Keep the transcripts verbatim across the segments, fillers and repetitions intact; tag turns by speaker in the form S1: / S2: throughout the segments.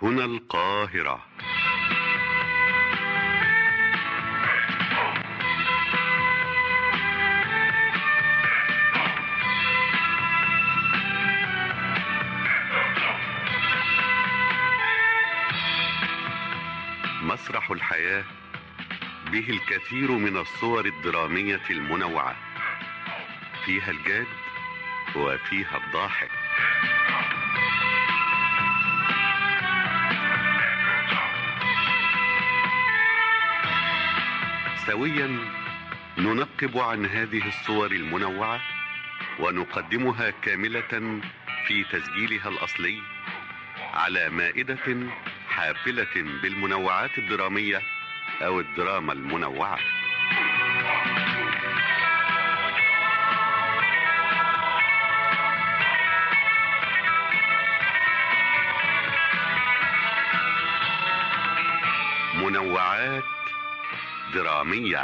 S1: هنا القاهرة. مسرح الحياة به الكثير من الصور الدرامية المنوعة، فيها الجاد وفيها الضاحك. سويا ننقب عن هذه الصور المنوعة ونقدمها كاملة في تسجيلها الأصلي على مائدة حافلة بالمنوعات الدرامية أو الدراما المنوعة. منوعات درامية.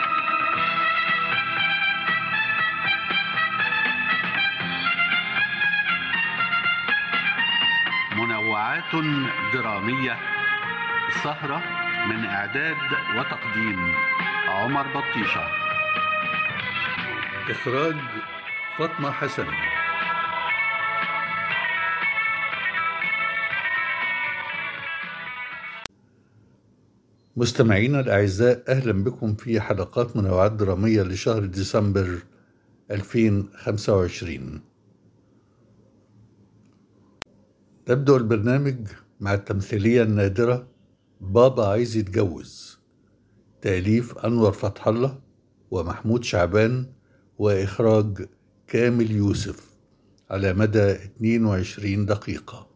S1: منوعات درامية، سهرة من إعداد وتقديم عمر بطيشة،
S2: إخراج فاطمة حسن. مستمعينا الأعزاء، أهلا بكم في حلقات منوعات درامية لشهر ديسمبر ألفين وخمسة وعشرين. نبدأ البرنامج مع التمثيلية النادرة بابا عايز يتجوز، تأليف أنور فتح الله ومحمود شعبان، وإخراج كامل يوسف، على مدى اثنين وعشرين دقيقة.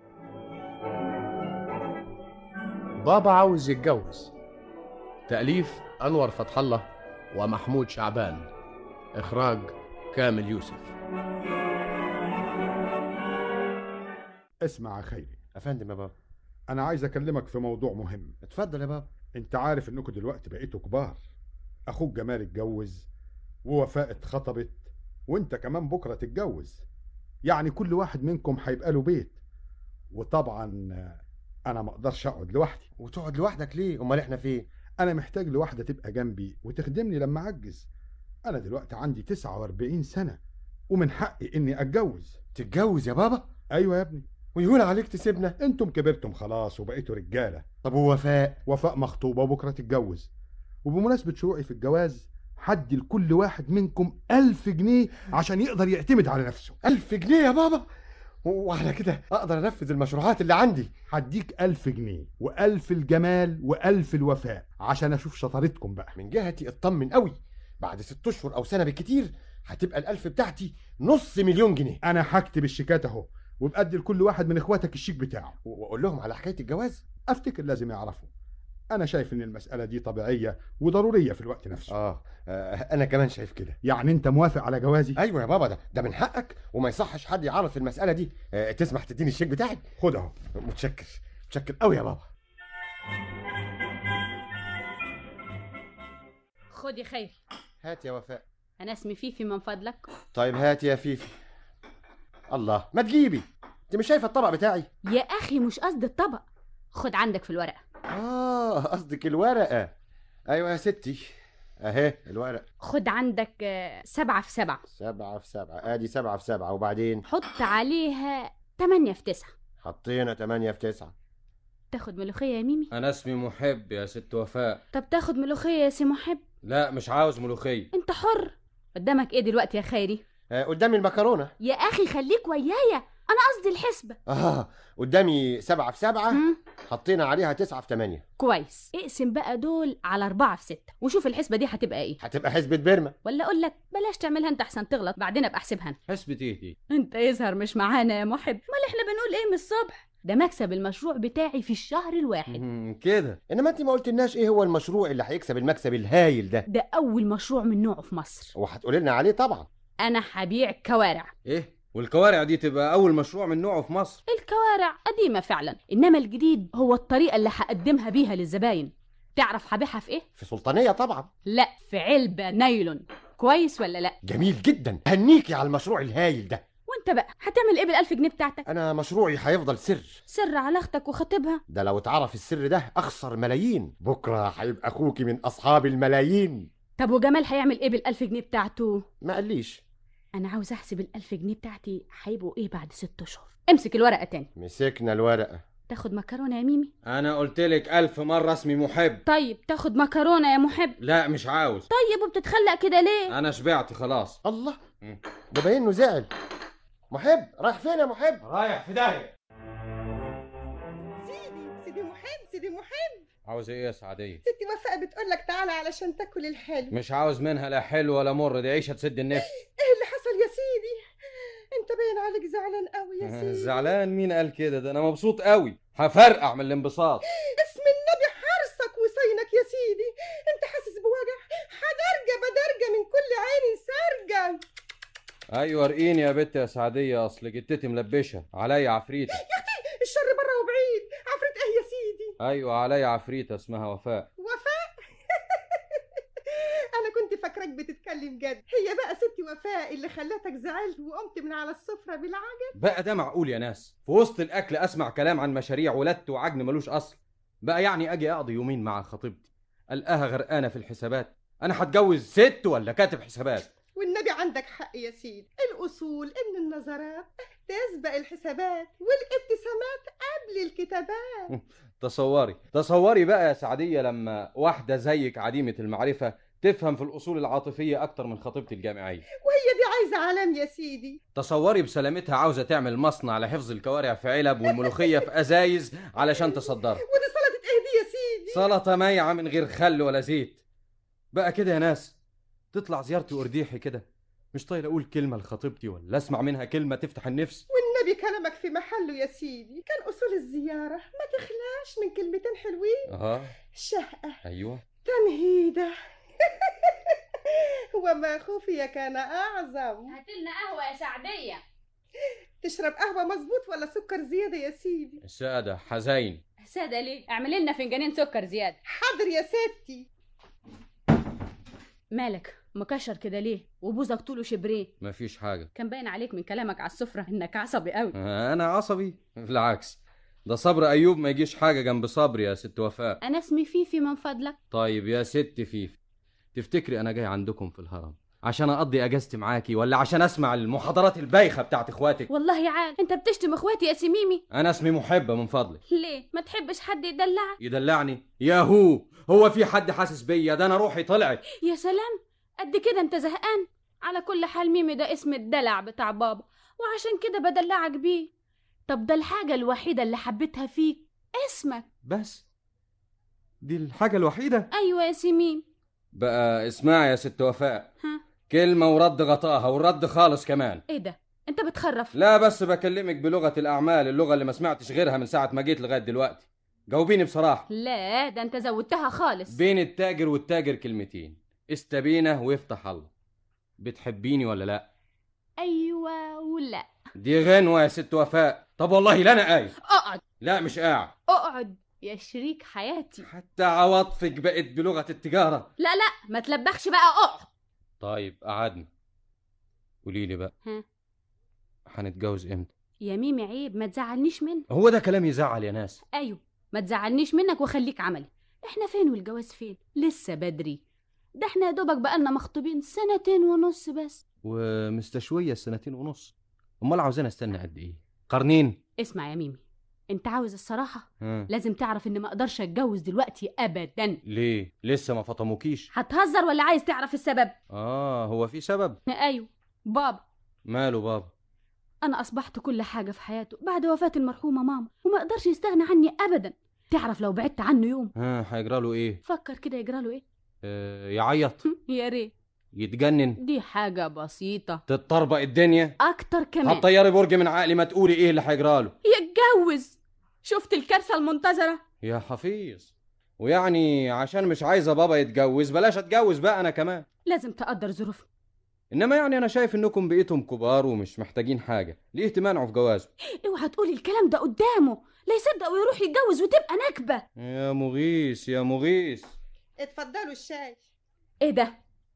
S3: بابا عاوز يتجوز، تأليف أنور فتح الله ومحمود شعبان، إخراج كامل يوسف.
S4: اسمع يا خيري.
S5: افندم يا بابا.
S4: انا عايز اكلمك في موضوع مهم.
S5: اتفضل يا بابا.
S4: انت عارف انكم دلوقتي بقيتوا كبار، اخوك جمال اتجوز ووفاء اتخطبت وانت كمان بكره تتجوز، يعني كل واحد منكم هيبقى له بيت، وطبعا انا ما اقدرش اقعد لوحدي.
S5: وتقعد لوحدك ليه؟ امال احنا فين؟
S4: انا محتاج لواحده تبقى جنبي وتخدمني لما اعجز. انا دلوقتي عندي تسعة واربعين سنه ومن حقي اني اتجوز.
S5: تتجوز يا بابا؟
S4: ايوه يا ابني.
S5: ويهون عليك تسيبنا؟
S4: انتم كبرتم خلاص وبقيتوا رجاله.
S5: طب ووفاء؟
S4: وفاء مخطوبه وبكره تتجوز، وبمناسبه شروعي في الجواز هدي لكل واحد منكم ألف جنيه عشان يقدر يعتمد على نفسه.
S5: ألف جنيه يا بابا؟ وعلى كده اقدر انفذ المشروعات اللي عندي.
S4: هديك ألف جنيه وألف الجمال وألف الوفاء عشان اشوف شطارتكم بقى.
S5: من جهتي اطمن قوي، بعد ست اشهر او سنه بالكتير هتبقى الألف بتاعتي نص مليون جنيه.
S4: انا هكتب الشيكات اهو، وبأدي لكل واحد من اخواتك الشيك بتاعه،
S5: واقول لهم على حكايه الجواز.
S4: افتكر لازم يعرفوا. انا شايف ان المساله دي طبيعيه وضروريه في الوقت نفسه.
S5: آه, اه انا كمان شايف كده.
S4: يعني انت موافق على جوازي؟
S5: ايوه يا بابا، ده ده من حقك وما يصحش حد يعرض في المساله دي. آه تسمح تديني الشيك بتاعك؟
S4: خد اهو.
S5: متشكر متشكر قوي يا بابا.
S6: خد يا خير.
S5: هات يا وفاء.
S6: انا اسمي فيفي من فضلك.
S5: طيب هات يا فيفي. الله، ما تجيبي، انت مش شايفه الطبق بتاعي؟
S6: يا اخي مش قصد الطبق، خد عندك في الورقه.
S5: اه قصدك الورقه. ايوه يا ستي، اهي الورق.
S6: خد عندك سبعة في سبعة.
S5: سبعة في سبعة، ادي سبعة في سبعة، وبعدين
S6: حط عليها تمانية في تسعة.
S5: حطينا تمانية في تسعة.
S6: تاخد ملوخية يا ميمي؟
S7: انا اسمي محب يا ست وفاء.
S6: طب تاخد ملوخية يا سي محب؟
S7: لا مش عاوز ملوخية.
S6: انت حر. قدامك ايه دلوقتي يا خيري؟
S5: آه قدامي المكرونة.
S6: يا اخي خليك ويايا، انا قصدي الحسبة.
S5: اه قدامي سبعة في سبعة.
S6: مم.
S5: حطينا عليها تسعة في تمانية.
S6: كويس، اقسم بقى دول على أربعة في ستة وشوف الحسبة دي هتبقى ايه.
S5: هتبقى حسبة برمة.
S6: ولا اقول لك بلاش تعملها انت احسن تغلط بعدين ابقى احسبها.
S7: حسبة ايه دي؟
S6: انت يظهر مش معانا يا محب. امال احنا بنقول ايه من الصبح؟ ده مكسب المشروع بتاعي في الشهر الواحد.
S5: كده. انما انت ما قلتلناش ايه هو المشروع اللي هيكسب المكسب الهايل ده.
S6: ده اول مشروع من نوعه في مصر،
S5: وهتقولي لنا عليه طبعا.
S6: انا هبيع كوارع.
S7: ايه؟ والكوارع دي تبقى اول مشروع من نوعه في مصر؟
S6: الكوارع قديمة فعلا، انما الجديد هو الطريقة اللي هقدمها بيها للزباين. تعرف هبيعها في ايه؟
S5: في سلطانية طبعا.
S6: لا، في علبة نايلون. كويس ولا لا؟
S5: جميل جدا، هنيكي على المشروع الهايل ده.
S6: وانت بقى هتعمل ايه بالألف جنيه بتاعتك؟
S5: انا مشروعي هيفضل سر.
S6: سر على اختك وخطيبها؟
S5: ده لو اتعرف السر ده اخسر ملايين، بكره هيبقى اخوكي من اصحاب الملايين.
S6: طب وجمال هيعمل ايه بالألف جنيه بتاعته؟
S5: ما قاليش.
S6: انا عاوز احسب الألف جنيه بتاعتي هيبقوا ايه بعد ست اشهر. امسك الورقة تاني.
S5: مسكنا الورقة.
S6: تاخد مكرونة يا ميمي؟
S7: انا قلتلك الف مرة اسمي محب.
S6: طيب تاخد مكرونة يا محب؟
S7: لا مش عاوز.
S6: طيب وبتتخلق كده ليه؟
S7: انا شبعت خلاص.
S5: الله، ده باين انه زعل. محب رايح فين يا محب؟
S7: رايح في داهية.
S8: سيدي سيدي محب سيدي محب.
S7: عاوز ايه يا سعدية؟
S8: ستي وفاء بتقولك تعالى علشان تاكل الحلو.
S7: مش عاوز منها لا حلو ولا مر، دي عيشة تسد النفس.
S8: ايه اللي حصل يا سيدي؟ انت باين عليك زعلان قوي يا سيدي.
S7: زعلان؟ مين قال كده؟ ده انا مبسوط قوي، هفرقع من الانبساط.
S8: اسم النبي حرصك وصينك يا سيدي، انت حاسس بوجع؟ حدرجة بدرجة من كل عين سرجة.
S7: ايوه ارقيني يا بت يا سعدية، اصل جتتي ملبشة عليا عفريتة.
S8: يا اختي الشر بره وبعيد. عفريت ايه يا سيدي؟
S7: ايوه عليا عفريتة اسمها وفاء.
S8: وفاء؟ انا كنت فاكراك بتتكلم جد. هي بقى ستي وفاء اللي خلتك زعلت وقمت من على السفرة بالعجل؟
S7: بقى ده معقول يا ناس؟ في وسط الاكل اسمع كلام عن مشاريع ولدت وعجن ملوش اصل. بقى يعني اجي اقضي يومين مع خطيبتي القاها غرقانه في الحسابات؟ انا هتجوز ست ولا كاتب حسابات؟
S8: والنبي عندك حق يا سيدي، الاصول ان النظرات تسبق الحسابات والابتسامات قبل الكتابات.
S7: تصوري تصوري بقى يا سعدية لما واحدة زيك عديمة المعرفة تفهم في الأصول العاطفية أكتر من خطيبتي الجامعية.
S8: وهي دي عايزة علام يا سيدي.
S7: تصوري بسلامتها عاوزة تعمل مصنع لحفظ الكوارع في علب والملوخية في أزايز علشان تصدرها.
S8: ودي سلطة ايه دي يا سيدي؟
S7: سلطة مايعة من غير خل ولا زيت. بقى كده يا ناس تطلع زيارتي ورديحي كده مش طايل أقول كلمة لخطيبتي ولا أسمع منها كلمة تفتح النفس.
S8: والنبي كلامك في محله يا سيدي، كان أصول الزيارة ما تخلاش من كلمتين حلوين.
S7: أها
S8: شهقة.
S7: أيوة.
S8: تمهيدة. وما خفي كان أعظم.
S6: هاتلنا قهوة يا سعدية.
S8: تشرب قهوة مظبوط ولا سكر زيادة يا سيدي؟
S7: السادة حزين.
S6: سادة ليه؟ اعملي لنا فنجانين سكر زيادة.
S8: حاضر يا ستي.
S6: مالك مكشر كده ليه؟ وبوزك طوله شبرين.
S7: مفيش حاجة.
S6: كان باين عليك من كلامك على السفرة انك عصبي قوي.
S7: أنا عصبي؟ بالعكس، ده صبر أيوب ما يجيش حاجة جنب صبري يا ست وفاء.
S6: أنا اسمي فيفي من فضلك.
S7: طيب يا ست فيفي، تفتكري أنا جاي عندكم في الهرم عشان أقضي أجازتي معاكي ولا عشان أسمع المحاضرات البايخة بتاعت إخواتك؟
S6: والله يا عال أنت بتشتم إخواتي يا سميمي.
S7: أنا اسمي محبة من فضلك.
S6: ليه؟ ما تحبش حد يدلعك؟
S7: يدلعني؟ ياهو، هو في حد حاسس بيا؟ ده أنا روحي طلعت.
S6: يا سلام، قد كده أنت زهقان؟ على كل حال ميمي ده اسم الدلع بتاع بابا وعشان كده بدلعك بيه. طب ده الحاجة الوحيدة اللي حبيتها فيك اسمك
S7: بس؟ دي الحاجة الوحيدة؟
S6: أيوة يا سميم.
S7: بقى اسمعي يا ست وفاء،
S6: ها؟
S7: كلمة ورد غطاها ورد خالص كمان.
S6: ايه ده؟ انت بتخرف؟
S7: لا بس بكلمك بلغة الأعمال، اللغة اللي ما سمعتش غيرها من ساعة ما جيت لغاية دلوقتي. جاوبيني بصراحة.
S6: لا ده انت زودتها خالص.
S7: بين التاجر والتاجر كلمتين، استبينه ويفتح الله. بتحبيني ولا لا؟
S6: ايوه ولا.
S7: دي غنوة يا ست وفاء. طب والله لا انا قايل.
S6: اقعد.
S7: لا مش قاعد.
S6: اقعد يا شريك حياتي.
S7: حتى عواطفك بقت بلغة التجارة.
S6: لا لا ما تلبخش بقى، اقعد.
S7: طيب قعدنا. قولي لي بقى،
S6: ها؟
S7: هنتجوز امتى؟
S6: يا ميمي عيب، ما تزعلنيش منك.
S7: هو ده كلام يزعل يا ناس؟
S6: ايوه ما تزعلنيش منك وخليك عملي. احنا فين والجواز فين؟ لسه بدري، ده احنا يا دوبك بقالنا مخطوبين سنتين ونص بس.
S7: ومستشوية السنتين ونص، امال عاوزين استنى قد ايه؟ قرنين؟
S6: اسمع يا ميمي، انت عاوز الصراحة؟
S7: ها.
S6: لازم تعرف ان ما اقدرش اتجوز دلوقتي ابدا.
S7: ليه؟ لسه ما فطموكيش؟
S6: هتهزر ولا عايز تعرف السبب؟
S7: اه هو في سبب؟
S6: ايوه بابا.
S7: ماله بابا؟
S6: انا اصبحت كل حاجة في حياته بعد وفاة المرحومة ماما وما اقدرش يستغنى عني ابدا. تعرف لو بعدت عنه يوم
S7: ها هيجرى له ايه؟
S6: فكر كده يجرى له ايه؟
S7: آه يعيط؟
S6: يا ريت.
S7: يتجنن؟
S6: دي حاجة بسيطة.
S7: تتطربق الدنيا؟
S6: اكتر كمان.
S7: هتطيري برج من عقلي، ما تقولي ايه اللي هيجرى له.
S6: يتجوز. شفت الكارثة المنتظرة
S7: يا حفيظ؟ ويعني عشان مش عايزة بابا يتجوز بلاش اتجوز بقى انا كمان؟
S6: لازم تقدر ظروفنا.
S7: انما يعني انا شايف انكم بقيتم كبار ومش محتاجين حاجة، ليه تمانعوا في جوازه؟
S6: اوعى تقولي الكلام ده قدامه، لا يصدق ويروح يتجوز وتبقى نكبة.
S7: يا مغيث يا مغيث.
S8: اتفضلوا الشاي.
S6: ايه ده؟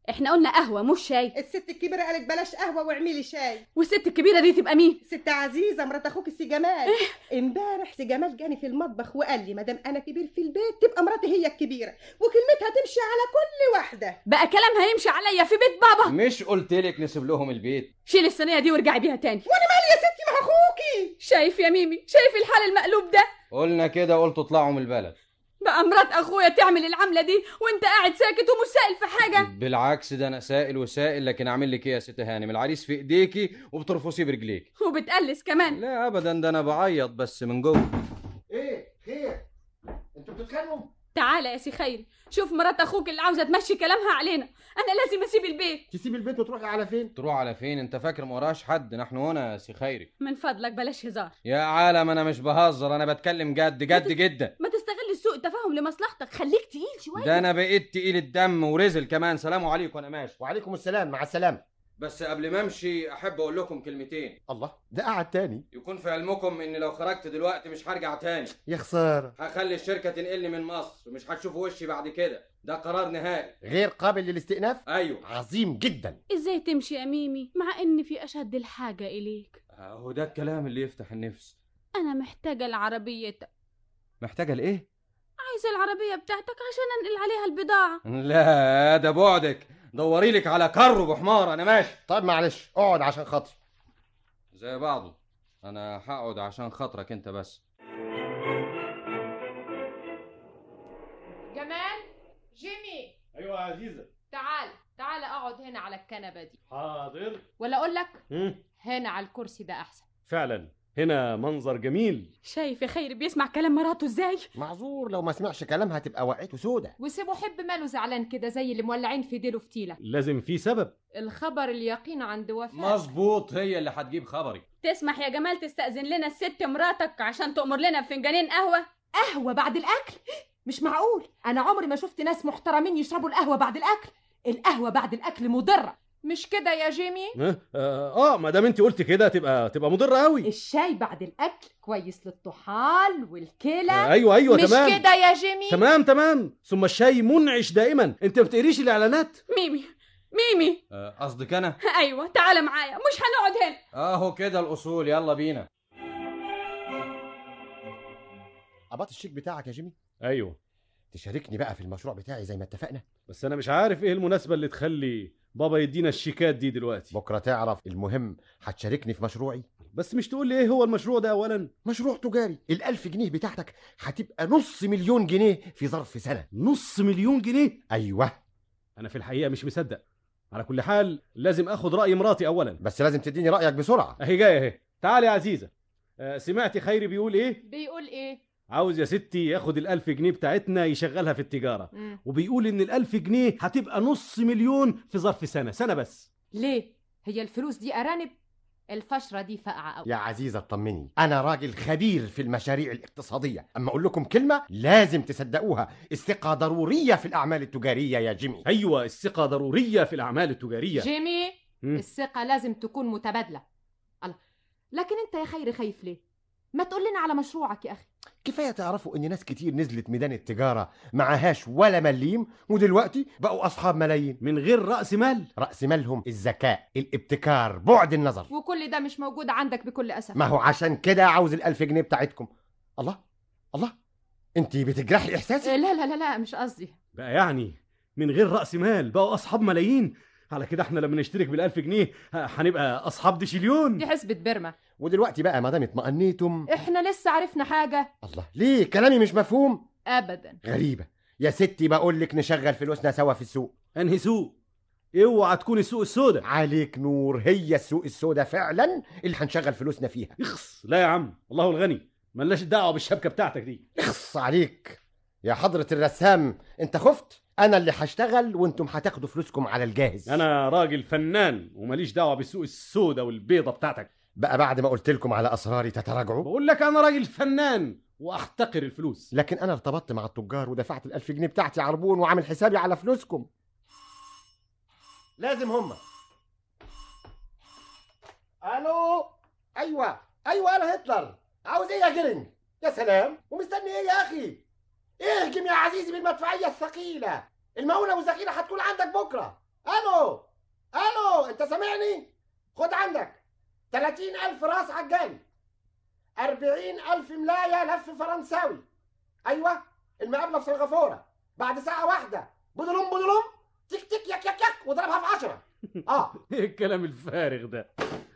S6: احنا قلنا قهوة مش شاي.
S8: الست الكبيرة قالت بلاش قهوة واعملي شاي.
S6: والست الكبيرة دي تبقى مين؟
S8: ست عزيزة مرات اخوك سي جمال. امبارح سي جمال جاني في المطبخ وقال لي مادام انا كبير في البيت تبقى مراتي هي الكبيرة وكلمتها تمشي على كل واحدة.
S6: بقى كلامها يمشي عليا في بيت بابا؟
S7: مش قلتلك نسيب لهم البيت؟
S6: شيل الصينية دي وارجعي بيها تاني.
S8: وانا مالي يا ستي مع اخوكي؟
S6: شايف يا ميمي؟ شايف الحال المقلوب ده؟
S7: قلنا كده قلتوا اطلعوا من البلد.
S6: بقى مرات اخويا تعمل العمله دي وانت قاعد ساكت ومش سائل في حاجه؟
S7: بالعكس ده انا سائل وسائل، لكن اعمل لك ايه يا ست هانم؟ العريس في ايديكي وبترفصيه برجليك.
S6: وبتقلس كمان؟
S7: لا ابدا، ده انا بعيط بس من جوه.
S5: ايه خير؟ انتوا بتتخانقوا؟
S6: تعالى يا سي خيري، شوف مرات اخوك اللي عاوزه تمشي كلامها علينا. انا لازم اسيب البيت.
S5: تسيب البيت وتروحي على فين؟
S7: تروح على فين؟ انت فاكر ما وراش حد؟ نحن هنا يا سي خيري.
S6: من فضلك بلاش هزار
S7: يا عالم انا مش بهزر، انا بتكلم جد جد جدا.
S6: ما تستغل سوء التفاهم لمصلحتك، خليك تقيل شويه.
S7: ده انا بقيت تقيل الدم ورزل كمان. سلام عليكم، انا ماشي.
S5: وعليكم السلام، مع السلامه.
S7: بس قبل ما امشي احب اقول لكم كلمتين.
S5: الله، ده قعد تاني.
S7: يكون في علمكم ان لو خرجت دلوقتي مش هرجع تاني.
S5: يا خساره.
S7: هخلي الشركه تنقلني من مصر ومش هتشوفوا وشي بعد كده. ده قرار نهائي
S5: غير قابل للاستئناف.
S7: ايوه.
S5: عظيم جدا.
S6: ازاي تمشي يا ميمي مع ان في اشد الحاجه اليك؟
S7: اهو ده الكلام اللي يفتح النفس.
S6: انا محتاجه لعربيتك.
S7: محتاجه لايه؟
S6: عايزه العربيه بتاعتك عشان انقل عليها البضاعه.
S7: لا ده بعدك، دوري لك على كر بحمار. انا ماشي.
S5: طيب معلش اقعد عشان خاطري.
S7: زي بعضه. انا هقعد عشان خاطرك انت بس.
S9: جمال، جيمي.
S10: ايوه يا عزيزه.
S9: تعال تعال اقعد هنا على الكنبه دي.
S10: حاضر.
S9: ولا اقول لك
S10: مم.
S9: هنا على الكرسي ده احسن.
S10: فعلا هنا منظر جميل.
S6: شايف يا خير بيسمع كلام مراته ازاي؟
S5: معذور لو ما سمعش كلامها تبقى وقعته سودة.
S9: وسيبه حب ماله زعلان كده زي اللي مولعين في ديله فتيله.
S10: لازم في سبب.
S9: الخبر اليقين عند وفاء.
S7: مظبوط، هي اللي هتجيب خبري.
S6: تسمح يا جمال تستأذن لنا الست مراتك عشان تأمر لنا بفنجانين قهوه؟
S9: قهوه بعد الاكل؟ مش معقول، انا عمري ما شفت ناس محترمين يشربوا القهوه بعد الاكل. القهوه بعد الاكل مضره، مش كده يا جيمي؟
S10: اه, آه, آه ما دام انت قلت كده تبقى تبقى مضره قوي.
S9: الشاي بعد الاكل كويس للطحال والكلى.
S10: آه ايوه ايوه
S9: مش
S10: تمام.
S9: مش كده يا جيمي؟
S10: تمام تمام. ثم الشاي منعش دائما. انت ما بتقريش الاعلانات؟
S6: ميمي ميمي.
S7: قصدك آه انا؟
S6: ايوه تعالى معايا، مش هنقعد هنا.
S7: اهو كده الاصول، يلا بينا.
S5: قبضت الشيك بتاعك يا جيمي؟
S10: ايوه.
S5: تشاركني بقى في المشروع بتاعي زي ما اتفقنا؟
S10: بس انا مش عارف ايه المناسبه اللي تخلي بابا يدينا الشيكات دي دلوقتي.
S5: بكره تعرف. المهم هتشاركني في مشروعي.
S10: بس مش تقول لي ايه هو المشروع ده اولا؟
S5: مشروع تجاري. الألف جنيه بتاعتك هتبقى نص مليون جنيه في ظرف سنه.
S10: نص مليون جنيه؟
S5: ايوه.
S10: انا في الحقيقه مش مصدق. على كل حال لازم اخد راي مراتي اولا.
S5: بس لازم تديني رايك بسرعه.
S10: اهي جايه اهي. تعالي يا عزيزه. أه سمعتي خيري بيقول ايه؟
S9: بيقول ايه؟
S10: عاوز يا ستي ياخد الألف جنيه بتاعتنا يشغلها في التجارة.
S9: مم.
S10: وبيقول إن الألف جنيه هتبقى نص مليون في ظرف سنة سنة بس.
S9: ليه؟ هي الفلوس دي أرانب؟ الفشرة دي فقعة أوي.
S5: يا عزيزة اطمني، أنا راجل خبير في المشاريع الاقتصادية. أما أقول لكم كلمة لازم تصدقوها. الثقة ضرورية في الأعمال التجارية يا جيمي.
S10: أيوة الثقة ضرورية في الأعمال التجارية.
S9: جيمي
S10: مم.
S9: الثقة لازم تكون متبادلة. الله، لكن أنت يا خير خايف ليه؟ ما تقول لنا على مشروعك يا أخي.
S5: كفاية تعرفوا إن ناس كتير نزلت ميدان التجارة معهاش ولا مليم ودلوقتي بقوا أصحاب ملايين
S10: من غير رأس مال.
S5: رأس مالهم الذكاء، الابتكار، بعد النظر.
S9: وكل ده مش موجود عندك بكل أسف.
S5: ما هو عشان كده عاوز الألف جنيه بتاعتكم. الله الله، أنت بتجرحي إحساسي؟
S9: لا لا لا لا مش قصدي.
S10: بقى يعني من غير رأس مال بقوا أصحاب ملايين؟ على كده احنا لما نشترك بالألف جنيه هنبقى أصحاب ديشليون.
S9: دي حسبة برمة.
S5: ودلوقتي بقى ما دام اطمأنيتم
S9: احنا لسه عرفنا حاجة.
S5: الله، ليه كلامي مش مفهوم؟
S9: أبدا.
S5: غريبة يا ستي، بقول لك نشغل فلوسنا سوا في السوق.
S10: انهي سوق؟ اوعى تكون السوق السوداء.
S5: عليك نور، هي السوق السوداء فعلا اللي هنشغل فلوسنا فيها.
S10: اخص. لا يا عم، الله الغني، ملناش دعوة بالشبكة بتاعتك دي.
S5: اخص عليك يا حضرة الرسام، انت خفت؟ انا اللي هشتغل وانتم هتاخدوا فلوسكم على الجاهز.
S10: انا راجل فنان وماليش دعوة بالسوق السوداء والبيضة بتاعتك.
S5: بقى بعد ما قلت لكم على اسراري تتراجعوا؟
S10: بقول لك انا راجل فنان واحتقر الفلوس.
S5: لكن انا ارتبطت مع التجار ودفعت الألف جنيه بتاعتي عربون وعامل حسابي على فلوسكم. لازم هما. الو. ايوه ايوه انا هتلر. عاوز ايه يا جرنج؟ يا سلام، ومستني ايه يا اخي؟ اهجم يا عزيزي بالمدفعيه الثقيله. المؤونه والذخيره هتكون عندك بكره. الو الو، انت سامعني؟ خد عندك ثلاثين ألف راس عجاني، أربعين ألف ملاية لف فرنساوي. ايوه، المقابله في سنغافوره بعد ساعه واحده. بدلوم بدلوم تك تك يك يك يك واضربها في عشرة. اه
S10: ايه الكلام الفارغ ده؟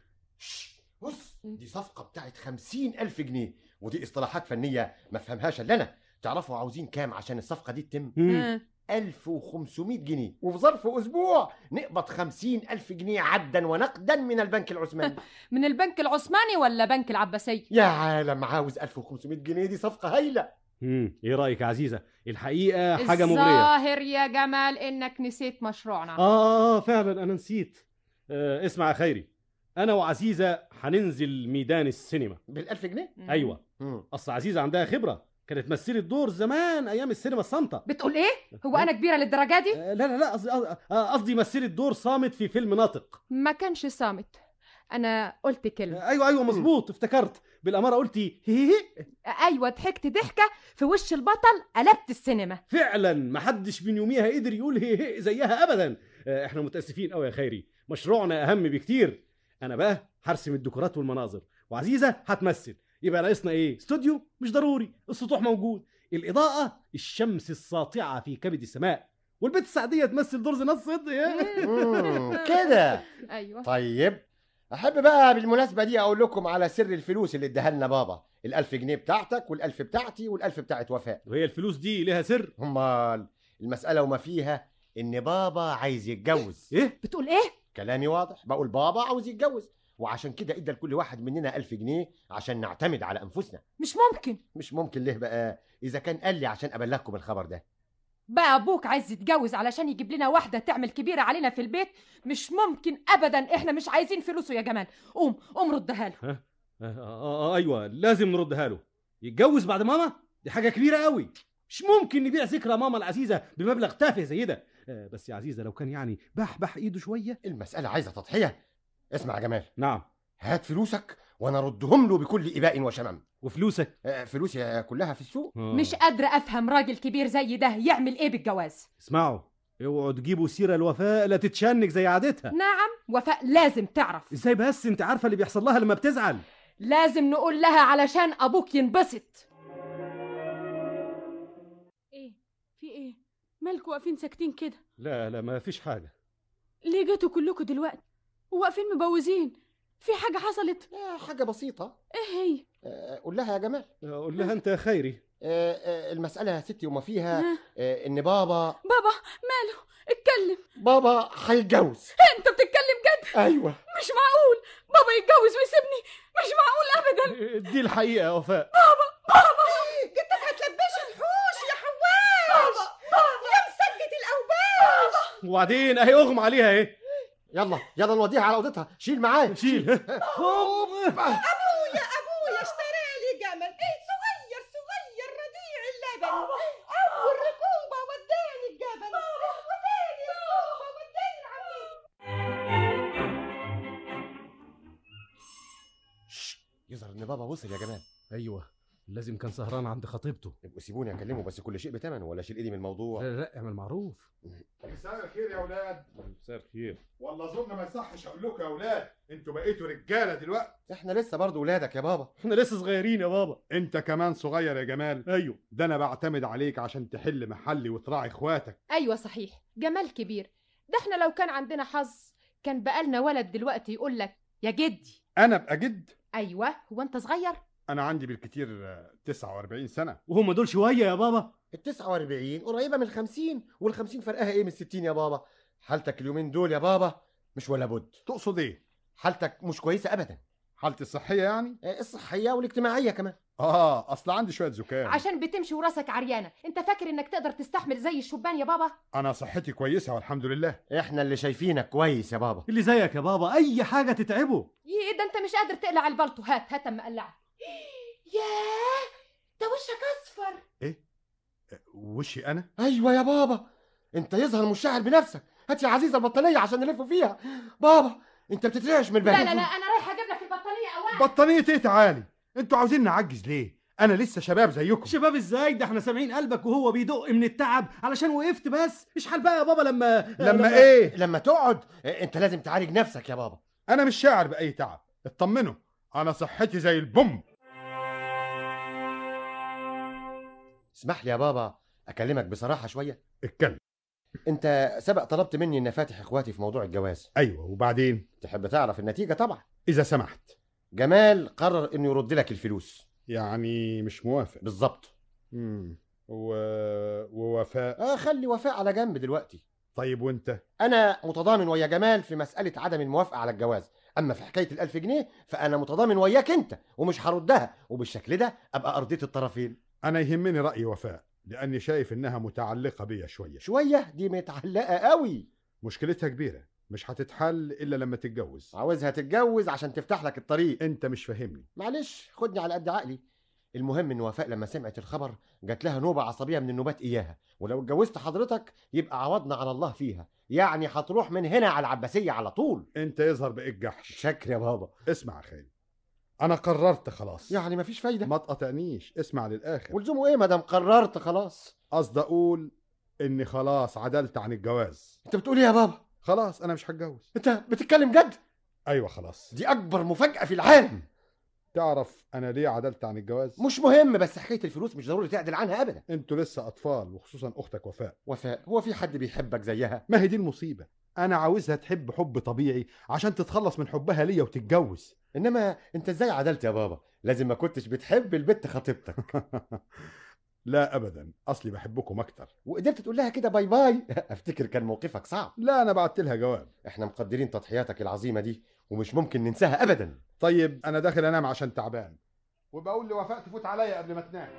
S5: بص، دي صفقه بتاعت خمسين ألف جنيه، ودي اصطلاحات فنيه ما فهمهاش الا انا. تعرفوا عاوزين كام عشان الصفقه دي تتم؟ ألف وخمسمائة جنيه، وفي ظرف أسبوع نقبض خمسين ألف جنيه عدا ونقدا من البنك العثماني.
S9: من البنك العثماني ولا بنك العباسية؟
S5: يا عالم، عاوز ألف وخمسمائة جنيه، دي صفقة هايلة.
S10: امم ايه رايك يا عزيزه؟ الحقيقه حاجه مغريه.
S9: الظاهر يا جمال انك نسيت مشروعنا.
S10: اه فعلا انا نسيت. آه اسمع يا خيري، انا وعزيزه هننزل ميدان السينما
S5: بالألف جنيه.
S10: ايوه، اصل عزيزه عندها خبره، كانت مثلت دور زمان ايام السينما الصامته.
S9: بتقول ايه؟ هو انا كبيره للدرجه دي؟
S10: آه لا لا لا، قصدي قصدي مثلت دور صامت في فيلم ناطق.
S9: ما كانش صامت، انا قلت كلمه.
S10: آه ايوه ايوه مظبوط، افتكرت بالاماره قلتي هي هي.
S9: ايوه، ضحكت ضحكه في وش البطل، قلبت السينما.
S10: فعلا ما حدش من يوميها قدر يقول هي هي زيها ابدا. آه احنا متاسفين قوي يا خيري، مشروعنا اهم بكتير. انا بقى هرسم الديكورات والمناظر، وعزيزه هتمثل. يبقى ناقصنا ايه؟ استوديو مش ضروري، السطوح موجود، الاضاءه الشمس الساطعه في كبد السماء، والبنت السعديه تمثل دور زينات صدق.
S5: كده
S9: ايوه.
S5: طيب، احب بقى بالمناسبه دي اقول لكم على سر الفلوس اللي اداها لنا بابا. الألف جنيه بتاعتك والألف بتاعتي والألف بتاعت وفاء.
S10: وهي الفلوس دي لها سر؟
S5: امال المساله وما فيها ان بابا عايز يتجوز.
S10: ايه
S9: بتقول ايه؟
S5: كلامي واضح، بقول بابا عاوز يتجوز، وعشان كده ادى لكل واحد مننا ألف جنيه عشان نعتمد على انفسنا.
S9: مش ممكن.
S5: مش ممكن ليه بقى؟ اذا كان قال لي عشان ابلغكم الخبر ده.
S9: بقى ابوك عايز يتجوز علشان يجيب لنا واحده تعمل كبيره علينا في البيت؟ مش ممكن ابدا، احنا مش عايزين فلوسه يا جمال. قوم قوم ردها له.
S10: ها آه, آه, اه ايوه لازم نردها له. يتجوز بعد ماما؟ دي حاجه كبيره قوي، مش ممكن نبيع ذكرى ماما العزيزه بمبلغ تافه زي ده. آه بس يا عزيزه لو كان يعني بحبح ايده شويه.
S5: المساله عايزه تضحيه. اسمع يا جمال.
S10: نعم.
S5: هات فلوسك وانا اردهم له بكل اباء وشمم.
S10: وفلوسك؟
S5: آه فلوسي كلها في السوق.
S10: آه.
S9: مش قادره افهم راجل كبير زي ده يعمل ايه بالجواز.
S10: اسمعوا، اوعوا تجيبوا سيره الوفاء لا تتشنج زي عادتها.
S9: نعم، وفاء لازم تعرف.
S10: ازاي بس؟ انت عارفه اللي بيحصل لها لما بتزعل.
S9: لازم نقول لها علشان ابوك ينبسط.
S6: ايه في ايه؟ مالكوا واقفين ساكتين كده؟
S10: لا لا ما فيش حاجه.
S6: ليه جاتوا كلكوا دلوقتي وواقفين مبوزين؟ في حاجه حصلت؟
S5: آه حاجه بسيطه.
S6: ايه هي؟
S5: آه قول لها يا جمال.
S10: قول لها انت يا خيري.
S5: آه آه المساله يا ستي وما فيها آه ان بابا.
S6: بابا ماله؟ اتكلم.
S5: بابا هيتجوز.
S6: انت بتتكلم جد؟
S5: ايوه.
S6: مش معقول بابا يتجوز ويسيبني، مش معقول ابدا.
S10: دي الحقيقه يا وفاء.
S6: بابا بابا
S8: جدك هتلبش الحوش يا حواش. بابا بابا يا مسجة الاوباش.
S10: وبعدين اهي اغمى عليها اهي.
S5: يلا يلا نوديها على اوضتها. شيل معايا.
S10: شيل.
S8: ابويا ابويا اشترى لي جمل صغير صغير رضيع اللبن. اول ركوبه وداني الجبل، وداني ركوبه وداني العميد.
S5: يظهر ان بابا وصل يا جمال.
S10: ايوه لازم كان سهران عند خطيبته.
S5: يبقوا سيبوني اكلمه، بس كل شيء بثمن ولا شيل ايدي من الموضوع.
S10: لا لا اعمل معروف.
S4: مساء الخير يا اولاد.
S10: مساء الخير.
S4: والله اظن ما يصحش اقول لكم يا اولاد، انتوا بقيتوا رجاله دلوقتي.
S5: احنا لسه برضه ولادك يا بابا.
S10: احنا لسه صغيرين يا بابا.
S4: انت كمان صغير يا جمال.
S10: ايوه
S4: ده انا بعتمد عليك عشان تحل محلي وتراعي اخواتك.
S9: ايوه صحيح، جمال كبير. ده احنا لو كان عندنا حظ كان بقالنا ولد دلوقتي يقول لك يا جدي.
S4: انا ابقى جد؟
S9: ايوه، هو انت صغير؟
S4: انا عندي بالكتير تسعة وأربعين سنه.
S10: وهم دول شويه يا بابا؟
S5: ال تسعة وأربعين قريبه من الخمسين، والخمسين فرقها ايه من الستين يا بابا. حالتك اليومين دول يا بابا مش ولا بد.
S4: تقصد ايه؟
S5: حالتك مش كويسه ابدا.
S4: حالتي الصحيه يعني؟
S5: الصحيه والاجتماعيه كمان.
S4: اه اصل عندي شويه زكام.
S9: عشان بتمشي وراسك عريانه. انت فاكر انك تقدر تستحمل زي الشبان يا بابا؟
S4: انا صحتي كويسه والحمد لله.
S5: احنا اللي شايفينك كويس يا بابا.
S10: اللي زيك يا بابا اي حاجه تتعبه.
S9: ايه ده انت مش قادر تقلع البلطو. هات هات اما اقلعك. ياه ده وشك اصفر.
S4: ايه وشي انا؟
S5: ايوه يا بابا، انت يظهر مش شاعر بنفسك. هات يا عزيزه البطانيه عشان نلف فيها. بابا انت بتترعش من البهدله.
S9: لا لا لا انا رايحه اجيب لك البطانيه اولا.
S4: بطانيه ايه؟ تعالي. انتوا عاوزين نعجز ليه؟ انا لسه شباب زيكم.
S10: شباب ازاي؟ ده احنا سامعين قلبك وهو بيدق من التعب علشان وقفت بس. اشحال بقى يا بابا لما
S4: لما, لما ايه
S5: لما تقعد. انت لازم تعالج نفسك يا بابا.
S4: انا مش شاعر باي تعب، اطمنوا، انا صحتي زي البوم.
S5: اسمح لي يا بابا اكلمك بصراحه شويه.
S4: اتكلم.
S5: انت سبق طلبت مني ان فاتح اخواتي في موضوع الجواز.
S4: ايوه، وبعدين؟
S5: تحب تعرف النتيجه؟ طبعا.
S4: اذا سمحت.
S5: جمال قرر انه يرد لك الفلوس.
S4: يعني مش موافق؟
S5: بالظبط.
S4: امم و... ووفاء؟
S5: اه خلي وفاء على جنب دلوقتي.
S4: طيب وانت؟
S5: انا متضامن ويا جمال في مساله عدم الموافقه على الجواز، اما في حكايه الألف جنيه فانا متضامن وياك انت ومش هردها، وبالشكل ده ابقى ارضيت الطرفين.
S4: انا يهمني راي وفاء لاني شايف انها متعلقه بيا شويه.
S5: شويه؟ دي متعلقه قوي.
S4: مشكلتها كبيره، مش هتتحل الا لما تتجوز.
S5: عاوزها تتجوز عشان تفتح لك الطريق.
S4: انت مش فاهمني.
S5: معلش خدني على قد عقلي. المهم ان وفاء لما سمعت الخبر جات لها نوبه عصبيه من النوبات اياها، ولو اتجوزت حضرتك يبقى عوضنا على الله فيها، يعني هتروح من هنا على العباسيه على طول.
S4: انت يظهر بقيت جحش.
S5: شكر يا بابا.
S4: اسمع يا خالي، انا قررت خلاص.
S5: يعني مفيش فايده؟
S4: ما تقاطعنيش، اسمع للاخر.
S5: ولزومه ايه ما دام قررت خلاص؟
S4: قصدي اقول اني خلاص عدلت عن الجواز.
S5: انت بتقول ايه يا بابا؟
S4: خلاص انا مش هتجوز.
S5: انت بتتكلم جد؟
S4: ايوه خلاص.
S5: دي اكبر مفاجاه في العالم.
S4: تعرف انا ليه عدلت عن الجواز؟
S5: مش مهم، بس حكايه الفلوس مش ضروري تعدل عنها ابدا.
S4: انتوا لسه اطفال، وخصوصا اختك وفاء.
S5: وفاء؟ هو في حد بيحبك زيها؟
S4: ما هي دي المصيبه، انا عاوزها تحب حب طبيعي عشان تتخلص من حبها ليا وتتجوز.
S5: انما انت ازاي عدلت يا بابا؟ لازم ما كنتش بتحب البت خطيبتك.
S4: لا ابدا، اصلي بحبكم اكتر.
S5: وقدرت تقول لها كده باي باي؟ افتكر كان موقفك صعب.
S4: لا انا بعت لها جواب.
S5: احنا مقدرين تضحياتك العظيمه دي ومش ممكن ننساها ابدا.
S4: طيب انا داخل انام عشان تعبان، وبقول لوفاء تفوت عليا قبل ما تنام.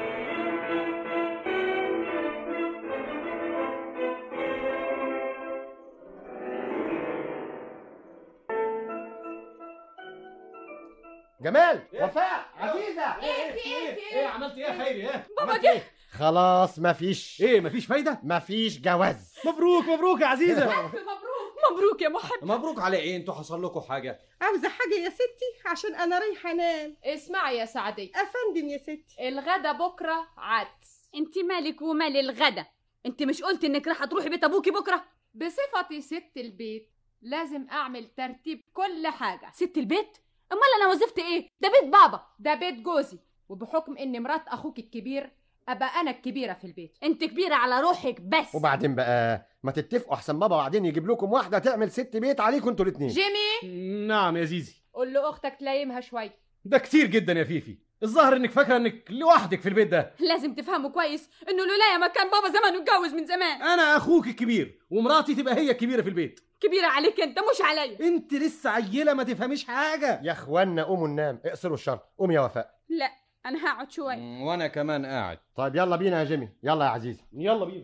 S5: جمال،
S10: إيه؟
S5: وفاء، عزيزه.
S9: ايه في ايه في
S10: ايه عملت ايه يا خيري؟ ايه
S9: بابا جه.
S5: خلاص مفيش.
S10: ايه مفيش فايده؟
S5: مفيش جواز.
S10: مبروك مبروك يا عزيزه.
S9: الف مبروك. مبروك يا محب.
S7: مبروك على ايه؟ انتوا حصل لكم حاجه؟
S8: عاوزه حاجه يا ستي عشان انا رايحه انام.
S9: اسمعي يا سعدية
S8: افندم يا ستي.
S9: الغدا بكره عدس.
S6: انت مالك ومال الغدا؟ انت مش قلت انك راح تروحي بيت ابوكي بكره؟
S9: بصفتي ست البيت لازم اعمل ترتيب كل حاجه.
S6: ست البيت؟ امال انا وظيفتي ايه؟ ده بيت بابا.
S9: ده بيت جوزي، وبحكم ان مرات اخوك الكبير ابقى انا الكبيره في البيت.
S6: انت كبيره على روحك بس.
S5: وبعدين بقى ما تتفقوا احسن بابا وبعدين يجيب لكم واحده تعمل ست بيت عليكم انتوا الاثنين.
S9: جيمي.
S10: نعم يا زيزي.
S9: قول له اختك تلايمها شويه.
S10: ده كتير جدا يا فيفي، الظاهر انك فاكره انك لوحدك في البيت ده.
S6: لازم تفهموا كويس انه لولايا ما كان بابا زمانه اتجوز من زمان.
S10: انا اخوك الكبير ومراتي تبقى هي الكبيره في البيت.
S6: كبيره عليك انت مش عليا.
S10: انت لسه عيله ما تفهميش حاجه.
S5: يا اخوانا قوموا ننام، اقصروا الشر. قوم يا وفاء.
S6: لا انا هقعد شويه.
S7: وانا كمان قاعد.
S5: طيب يلا بينا يا جيمي. يلا يا عزيزي
S10: يلا بينا.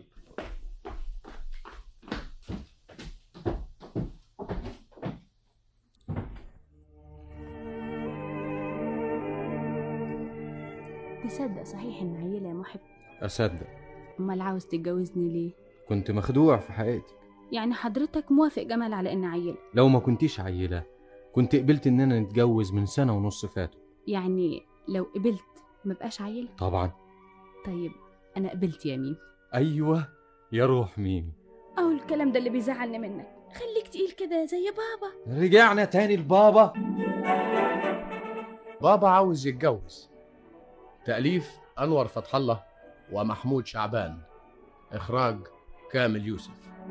S6: تصدق صحيح ان عيله يا محب؟
S7: اصدق.
S6: امال عاوز تتجوزني ليه؟
S7: كنت مخدوع في حياتي.
S6: يعني حضرتك موافق جمال على ان عيله؟
S7: لو ما كنتيش عيله كنت قبلت اننا نتجوز من سنه ونص فاتوا.
S6: يعني لو قبلت ما بقاش عيله؟
S7: طبعا.
S6: طيب انا قبلت يا ميم.
S7: ايوه يا روح ميمي.
S6: اهو الكلام ده اللي بيزعلني منك، خليك تقيل كده زي بابا.
S7: رجعنا تاني لبابا.
S3: بابا عاوز يتجوز. تأليف أنور فتح الله ومحمود شعبان. إخراج كامل يوسف.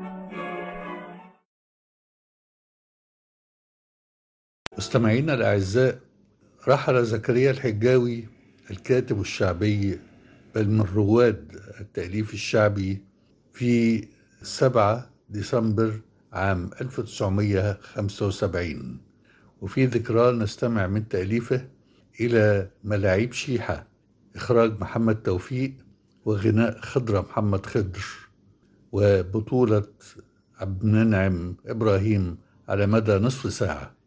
S2: مستمعينا الأعزاء، رحل زكريا الحجاوي الكاتب الشعبي بل من رواد التأليف الشعبي في سبعة ديسمبر عام ألف وتسعمائة وخمسة وسبعين، وفي ذكرى نستمع من تأليفه إلى ملاعيب شيحة، إخراج محمد توفيق وغناء خضرة محمد خضر، وبطولة عبد المنعم إبراهيم على مدى نصف ساعة.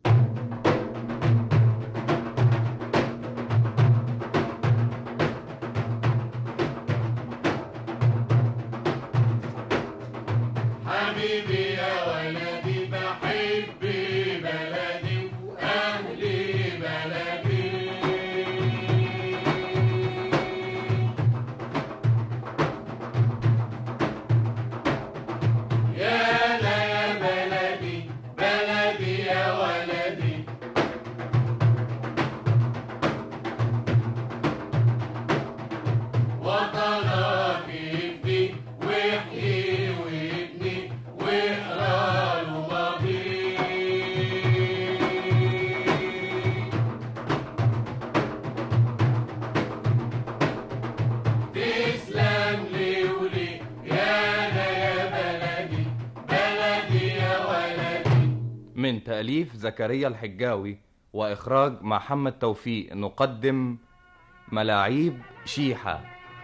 S7: من تأليف زكريا الحجاوي وإخراج محمد توفيق نقدم ملاعيب شيحة.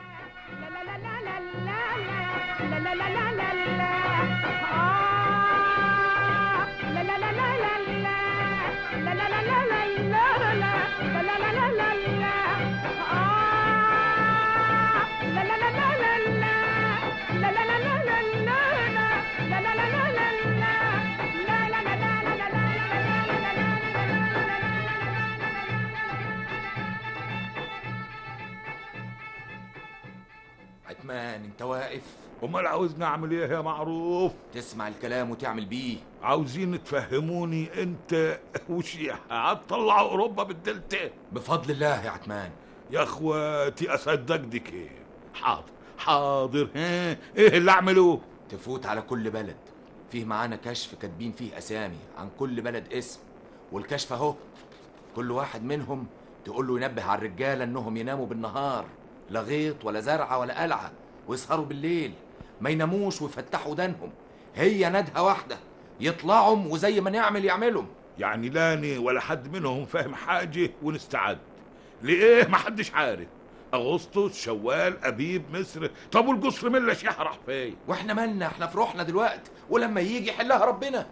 S11: عتمان انت واقف؟
S12: امال عاوزني اعمل ايه يا معروف؟
S11: تسمع الكلام وتعمل بيه.
S12: عاوزين تفهموني انت وشيحة هتطلعوا اوروبا بالدلتا
S11: بفضل الله يا عتمان.
S12: يا اخواتي اصدق دي كيف؟ حاضر حاضر. ها ايه اللي اعمله؟
S11: تفوت على كل بلد فيه معانا كشف كاتبين فيه اسامي عن كل بلد اسم، والكشف اهو كل واحد منهم تقول له ينبه على الرجاله انهم يناموا بالنهار، لا غيط ولا زرعه ولا قلعه، ويسهروا بالليل ما يناموش ويفتحوا ودانهم، هي ندهه واحده يطلعوا وزي ما نعمل يعملوا.
S12: يعني لاني ولا حد منهم فاهم حاجه ونستعد لإيه محدش عارف. أغسطس شوال أبيب مصر، طب والقصر ملا شيحة راح فين؟
S11: واحنا مالنا، احنا في روحنا دلوقتي ولما يجي يحلها ربنا.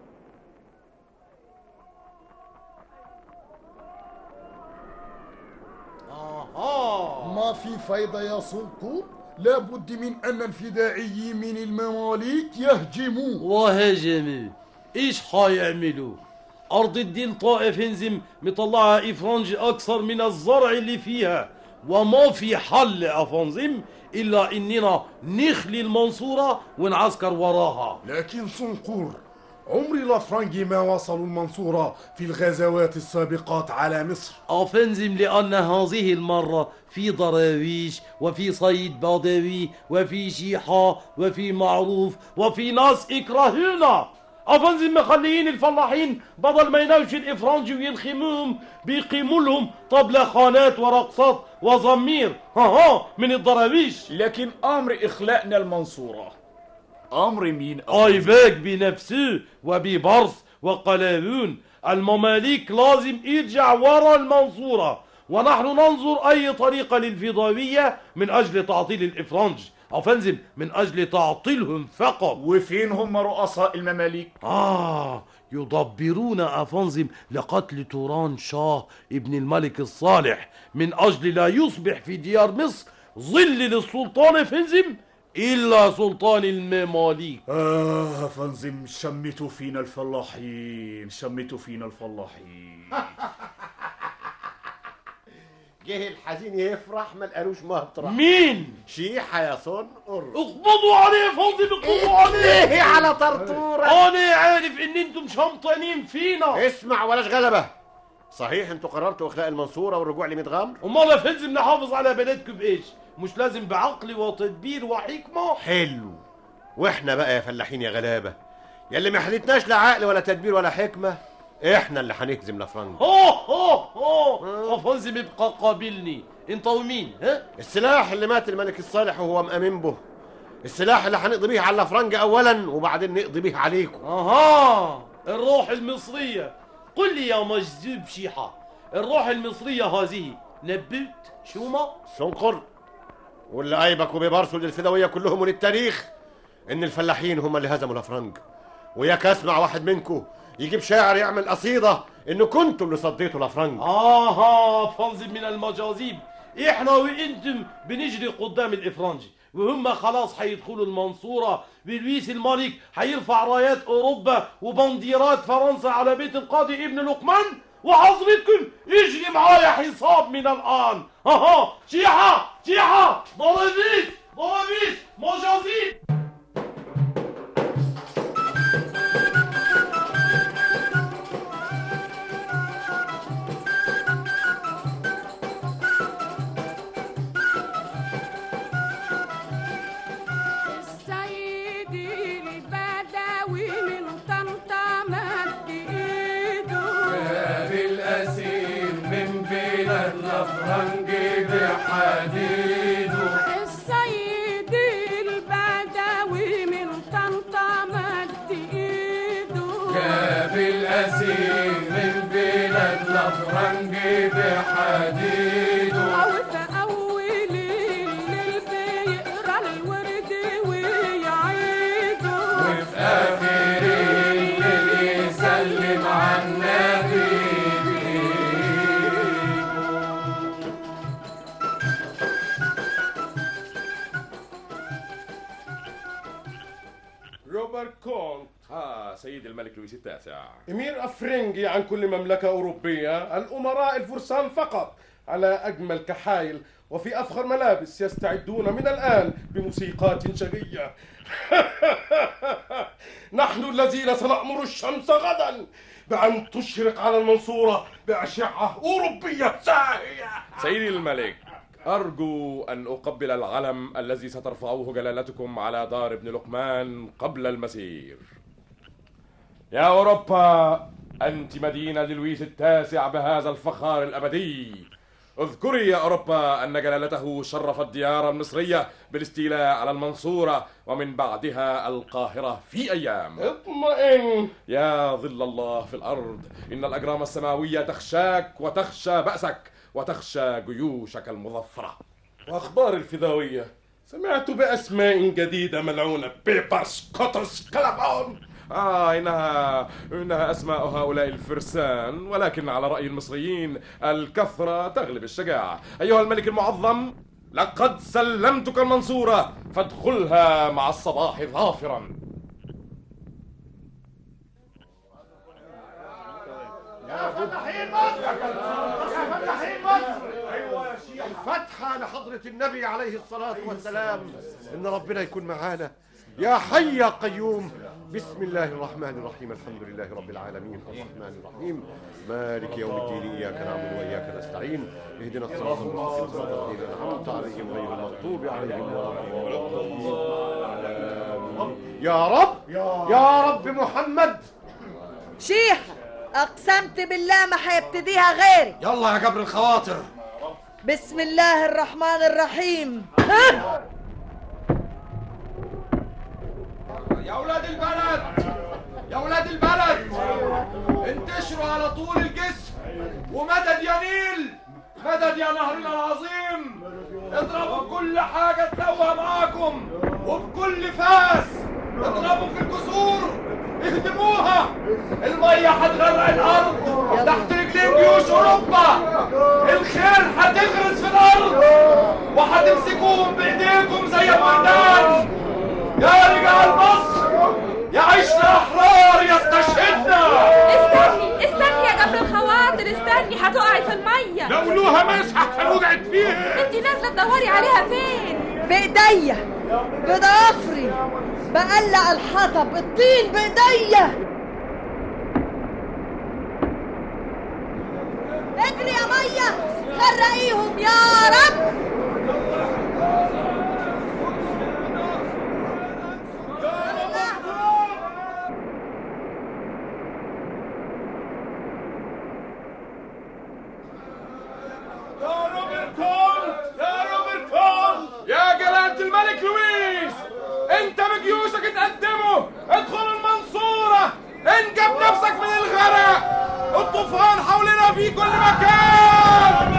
S13: آه ما في فايدة يا سلطان، لابد من أن الفدائيين من المماليك يهجموا.
S14: وهجموا إيش حيعملوا؟ أرض الدين طائف هنزم مطلعها إفرنج أكثر من الزرع اللي فيها، وما في حل أفنزم إلا إننا نخلي المنصورة ونعسكر وراها.
S13: لكن سنقور عمري الأفرنجي ما وصلوا المنصورة في الغزوات السابقات على مصر.
S14: أفنزم لأن هذه المرة في ضراويش وفي صيد بدوي وفي شيحة وفي معروف وفي ناس إكراهنا. أفنزم مخليين الفلاحين بدل ما يناوش الإفرنج ويلخموهم بيقيموا لهم طبلخانات ورقصات وزمير ها ها من الضراويش.
S15: لكن أمر إخلاءنا المنصورة أمر مين؟
S14: أيباك بنفسه وببرص وقلاوون. المماليك لازم يرجع ورا المنصورة، ونحن ننظر أي طريقة للفضائية من أجل تعطيل الإفرنج. أفنزم من أجل تعطيلهم فقط.
S15: وفين هم رؤساء المماليك؟
S14: آه يدبرون أفنزم لقتل توران شاه ابن الملك الصالح من أجل لا يصبح في ديار مصر ظل للسلطان أفنزم إلا سلطان المماليك.
S15: آه أفنزم شمتوا فينا الفلاحين، شمتوا فينا الفلاحين.
S5: جه الحزين يفرح ما لقالوش مطرح.
S14: مين؟
S5: شيحة يا صنقر.
S14: اقبضوا عليه فوزي، اقبضوا عليه.
S5: ايه على طرطورة؟
S14: انا عارف ان انتم شمطانين فينا.
S5: اسمع ولاش غلبة، صحيح انتوا قررتوا اخلاء المنصورة والرجوع لمتغمر؟
S14: امال يا فنزم نحافظ على بلدكم بايش؟ مش لازم بعقل وتدبير وحكمة؟
S5: حلو. واحنا بقى يا فلاحين يا غلابة ياللي ما حلتناش لا عقل ولا تدبير ولا حكمة، احنا اللي هنهزم الافرنج.
S14: هو هو هو افنزم يبقى قابلني. انت ومين؟ ها؟
S5: السلاح اللي مات الملك الصالح وهو مأمن به، السلاح اللي هنقضي بيه على الافرنج اولا وبعدين نقضي بيه عليكم.
S14: اها الروح المصرية. قل لي يا مجذوب شيحة، الروح المصرية هذه نبت شو ما؟
S5: سنقر واللي قايبك وبيبرسوا للفدوية كلهم وللتاريخ ان الفلاحين هم اللي هزموا الافرنج، وياك اسمع واحد منكم يجيب شاعر يعمل قصيدة انه كنتم اللي صديتوا الافرنج.
S14: اها فنزم من المجاذيب، احنا وانتم بنجري قدام الافرنج وهم خلاص حيدخلوا المنصورة، ولويس الملك حيرفع رايات اوروبا وبنديرات فرنسا على بيت القاضي ابن لقمان، وحضرتكم يجري معايا حساب من الان. اها شيحة شيحة ضربيش ضربيش مجاذيب.
S16: السيد البدوي من طنطا مد ايده، جاب
S14: مونسيور كونت.
S16: آه سيد الملك لويس التاسع.
S14: إمير أفرنجي عن كل مملكة أوروبية، الأمراء الفرسان فقط على أجمل كحايل وفي أفخر ملابس يستعدون من الآن بموسيقات شقية. نحن الذين سنأمر الشمس غدا بأن تشرق على المنصورة بأشعة أوروبية ساهية.
S16: سيدي الملك، أرجو أن أقبل العلم الذي سترفعوه جلالتكم على دار ابن لقمان قبل المسير. يا أوروبا، أنت مدينة للويس التاسع بهذا الفخار الأبدي. اذكري يا أوروبا أن جلالته شرف الديار المصرية بالاستيلاء على المنصورة ومن بعدها القاهرة في أيام.
S14: اطمئن
S16: يا ظل الله في الأرض، إن الأجرام السماوية تخشاك وتخشى بأسك وتخشى جيوشك المظفرة.
S14: وأخبار الفدوية، سمعت بأسماء جديدة ملعونة، بيبرس، كوترس، كلافون.
S16: آه إنها إنها أسماء هؤلاء الفرسان، ولكن على رأي المصريين الكثرة تغلب الشجاعة. أيها الملك المعظم، لقد سلمتك المنصورة، فادخلها مع الصباح ظافرا.
S5: يا فلاحين مصر، يا فلاحين مصر، الفتحة لحضرة النبي عليه الصلاة والسلام، إن ربنا يكون معانا. يا حي يا قيوم، بسم الله الرحمن الرحيم، الحمد لله رب العالمين، الرحمن الرحيم، مالك يوم الدين، إياك نعبد وإياك نستعين، اهدنا الصراط المستقيم، صراط الذين أنعمت عليهم غير المغضوب عليهم ولا الضالين. يا رب يا رب محمد.
S17: شيخ، أقسمت بالله ما هيبتديها غيري.
S5: يلا يا جبر الخواطر.
S17: بسم الله الرحمن الرحيم. ها؟
S18: يا ولاد البلد، يا ولاد البلد، انتشروا على طول الجسر، ومدد يا نيل، مدد يا نهرنا العظيم. اضربوا كل حاجة تلوها معاكم، وبكل فاس اضربوا في الجسور، اهدموها. المية هتغرق الأرض تحت رجلين جيوش أوروبا. الخيل هتغرس في الأرض وهتمسكوهم بإيديكم زي المعدان. يا رجال مصر، يعيشنا أحرار، يستشهدنا.
S6: استني استني يا جبر الخواطر، استني هتقعي في المية.
S12: لولوها مسحة كان وقعت فيها.
S6: انت نازلة تدوري عليها فين؟
S17: بإيديا، بضفري، بقلع الحطب، الطين بإيديا. اجري يا مية، غرقيهم يا رب.
S16: يا جلالة الملك لويس، انت بجيوشك اتقدموا، ادخلوا المنصورة، انجب نفسك من الغرق. الطوفان حولنا في كل مكان.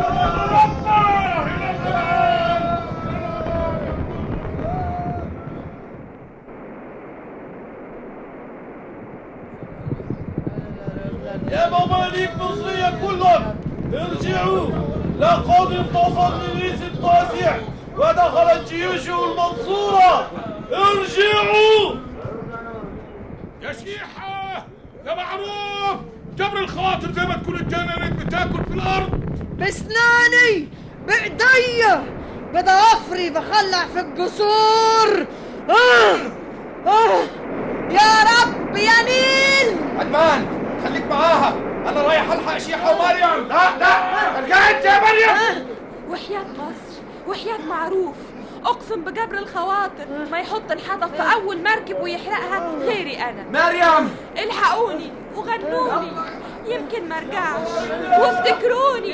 S14: يا مماليك مصرية كلهم ارجعوا، لقد انتصر لويس التاسع ودخلت جيوشه المنصورة. ارجعوا
S12: يا شيحة، يا معروف، جبر الخواطر زي ما تكون الجنانات بتاكل في الأرض.
S17: بسناني، بإيديا، بضوافري، بخلع في الجسور. آه آه يا رب يا نيل.
S18: عدمان، خليك معاها، أنا رايح ألحق شيحة ومريم. لا لا، ارجعي أنت يا مريم.
S6: وحياة مصر، وحياة معروف، اقسم بجبر الخواطر ما يحط الحطب في اول مركب ويحرقها غيري انا.
S18: مريم،
S6: الحقوني وغنوني، يمكن ما ارجعش، وافتكروني.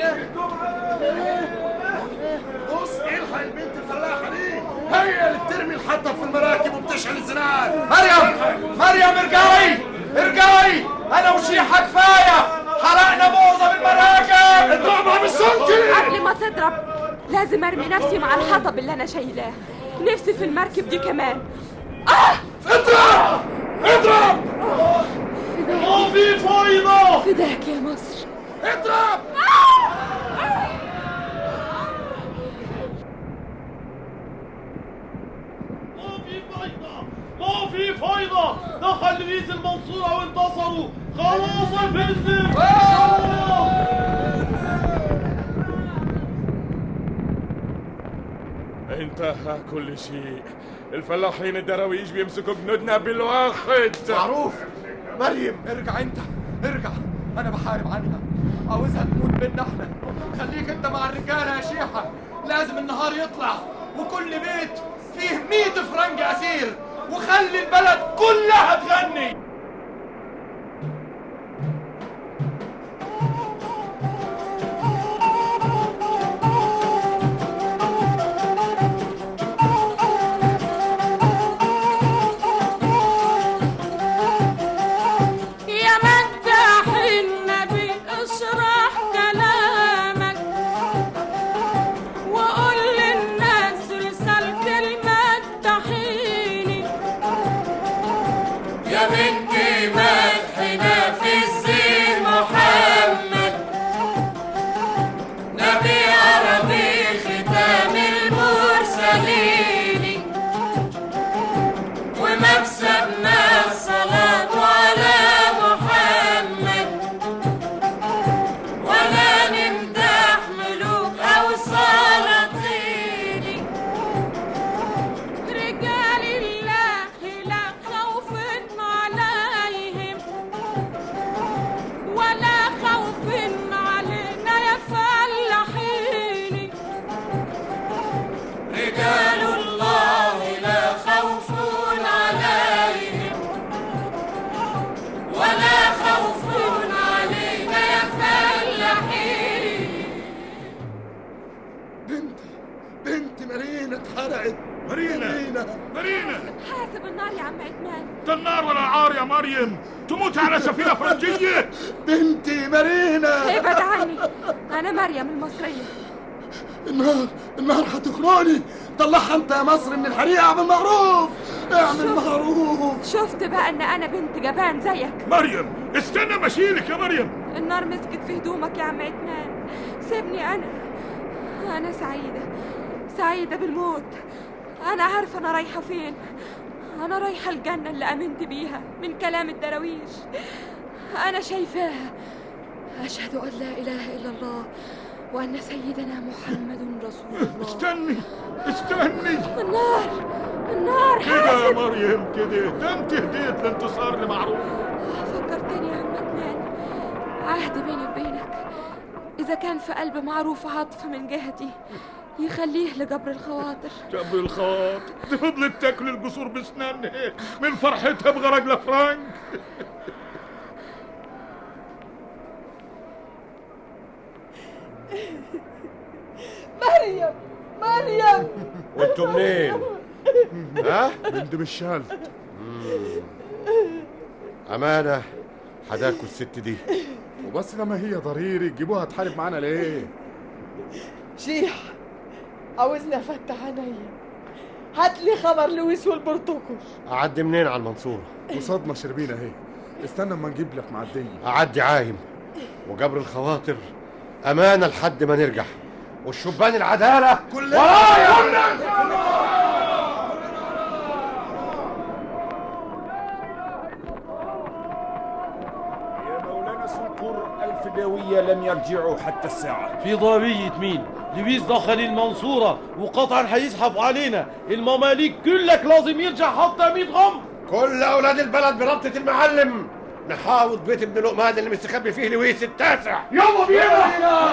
S5: بص، الحق البنت الفلاحة دي، هي اللي بترمي الحطب في المراكب وبتشعل الزناد.
S18: مريم، مريم ارجعي، ارجعي، أنا وشيحة كفاية، حرقنا معظم المراكب.
S12: اضربها بالسنتي.
S6: قبل ما تضرب لازم ارمي نفسي مع الحطب اللي انا شايلاه، نفسي في المركب دي كمان. اه
S12: اضرب اضرب.
S14: ما في فايدة.
S6: فداك يا مصر،
S12: اضرب.
S14: ما في فايدة، ما في فايدة، دخل لويس المنصورة وانتصروا، خلاص يا فندم.
S16: انتهى كل شيء. الفلاحين الدراويش بيمسكوا جنودنا بالواحد.
S18: معروف. مريم ارجع انت، ارجع، انا بحارب عنها، عاوزها تموت بينا احنا. خليك انت مع الرجاله يا شيحه، لازم النهار يطلع وكل بيت فيه مية فرنج اسير، وخلي البلد كلها تغني.
S9: حاسب النار يا عم عثمان.
S12: ده النار ولا العار يا مريم، تموت على سفينة فرنجية.
S13: بنتي مارينا.
S9: ابعد عني، أنا مريم المصرية.
S13: النار النار هتخنقني. طلعها انت يا مصر من الحريقة. اعمل معروف، اعمل معروف.
S9: شفت بقى ان انا بنت جبان زيك.
S12: مريم استنى مشيلك يا مريم.
S9: النار مسكت في هدومك يا عم عثمان، سيبني. انا انا سعيدة سعيدة بالموت. انا عارفة انا رايحة فين. انا رايحة الجنة اللي امنت بيها من كلام الدراويش. انا شايفاها. اشهد ان لا اله الا الله وأن سيدنا محمد رسول الله.
S12: استني استني.
S9: النار النار
S12: كده يا مريم كده، ده انت هديت الانتصار لمعروف.
S9: فكرتني يا عم عثمان، عهد بيني وبينك إذا كان في قلب معروف عاطفة من جهتي يخليه لجبر الخواطر.
S12: جبر الخواطر دي فضلت تاكل الجسور بسنانها من فرحتها بغرق فرانك.
S17: مريم مريم.
S16: وانتوا منين؟ ها؟
S12: من دمشال.
S16: أمانة حداكوا الست دي.
S4: وبس لما هي ضريري تجيبوها تحارب معانا ليه؟
S17: شيح عاوزني افتح عينيا، هات لي خبر لويس والبرتقش.
S16: أعدي منين على المنصورة؟
S4: وصدمة شربينة اهي، استنى اما نجيب لك معدية.
S16: أعدي عايم وجبر الخواطر أمانة لحد ما نرجع، والشبان العدالة
S13: كلنا
S16: ورايا.
S15: الفدوية لم يرجعوا حتى الساعة.
S14: في ضربية مين؟ لويس دخل المنصورة وقطعا هيزحف علينا. المماليك كلك لازم يرجع حتى مية غم.
S16: كل أولاد البلد بربطة المعلم نحاوط بيت ابن لقمان اللي مستخبي فيه لويس التاسع.
S18: يلا بينا.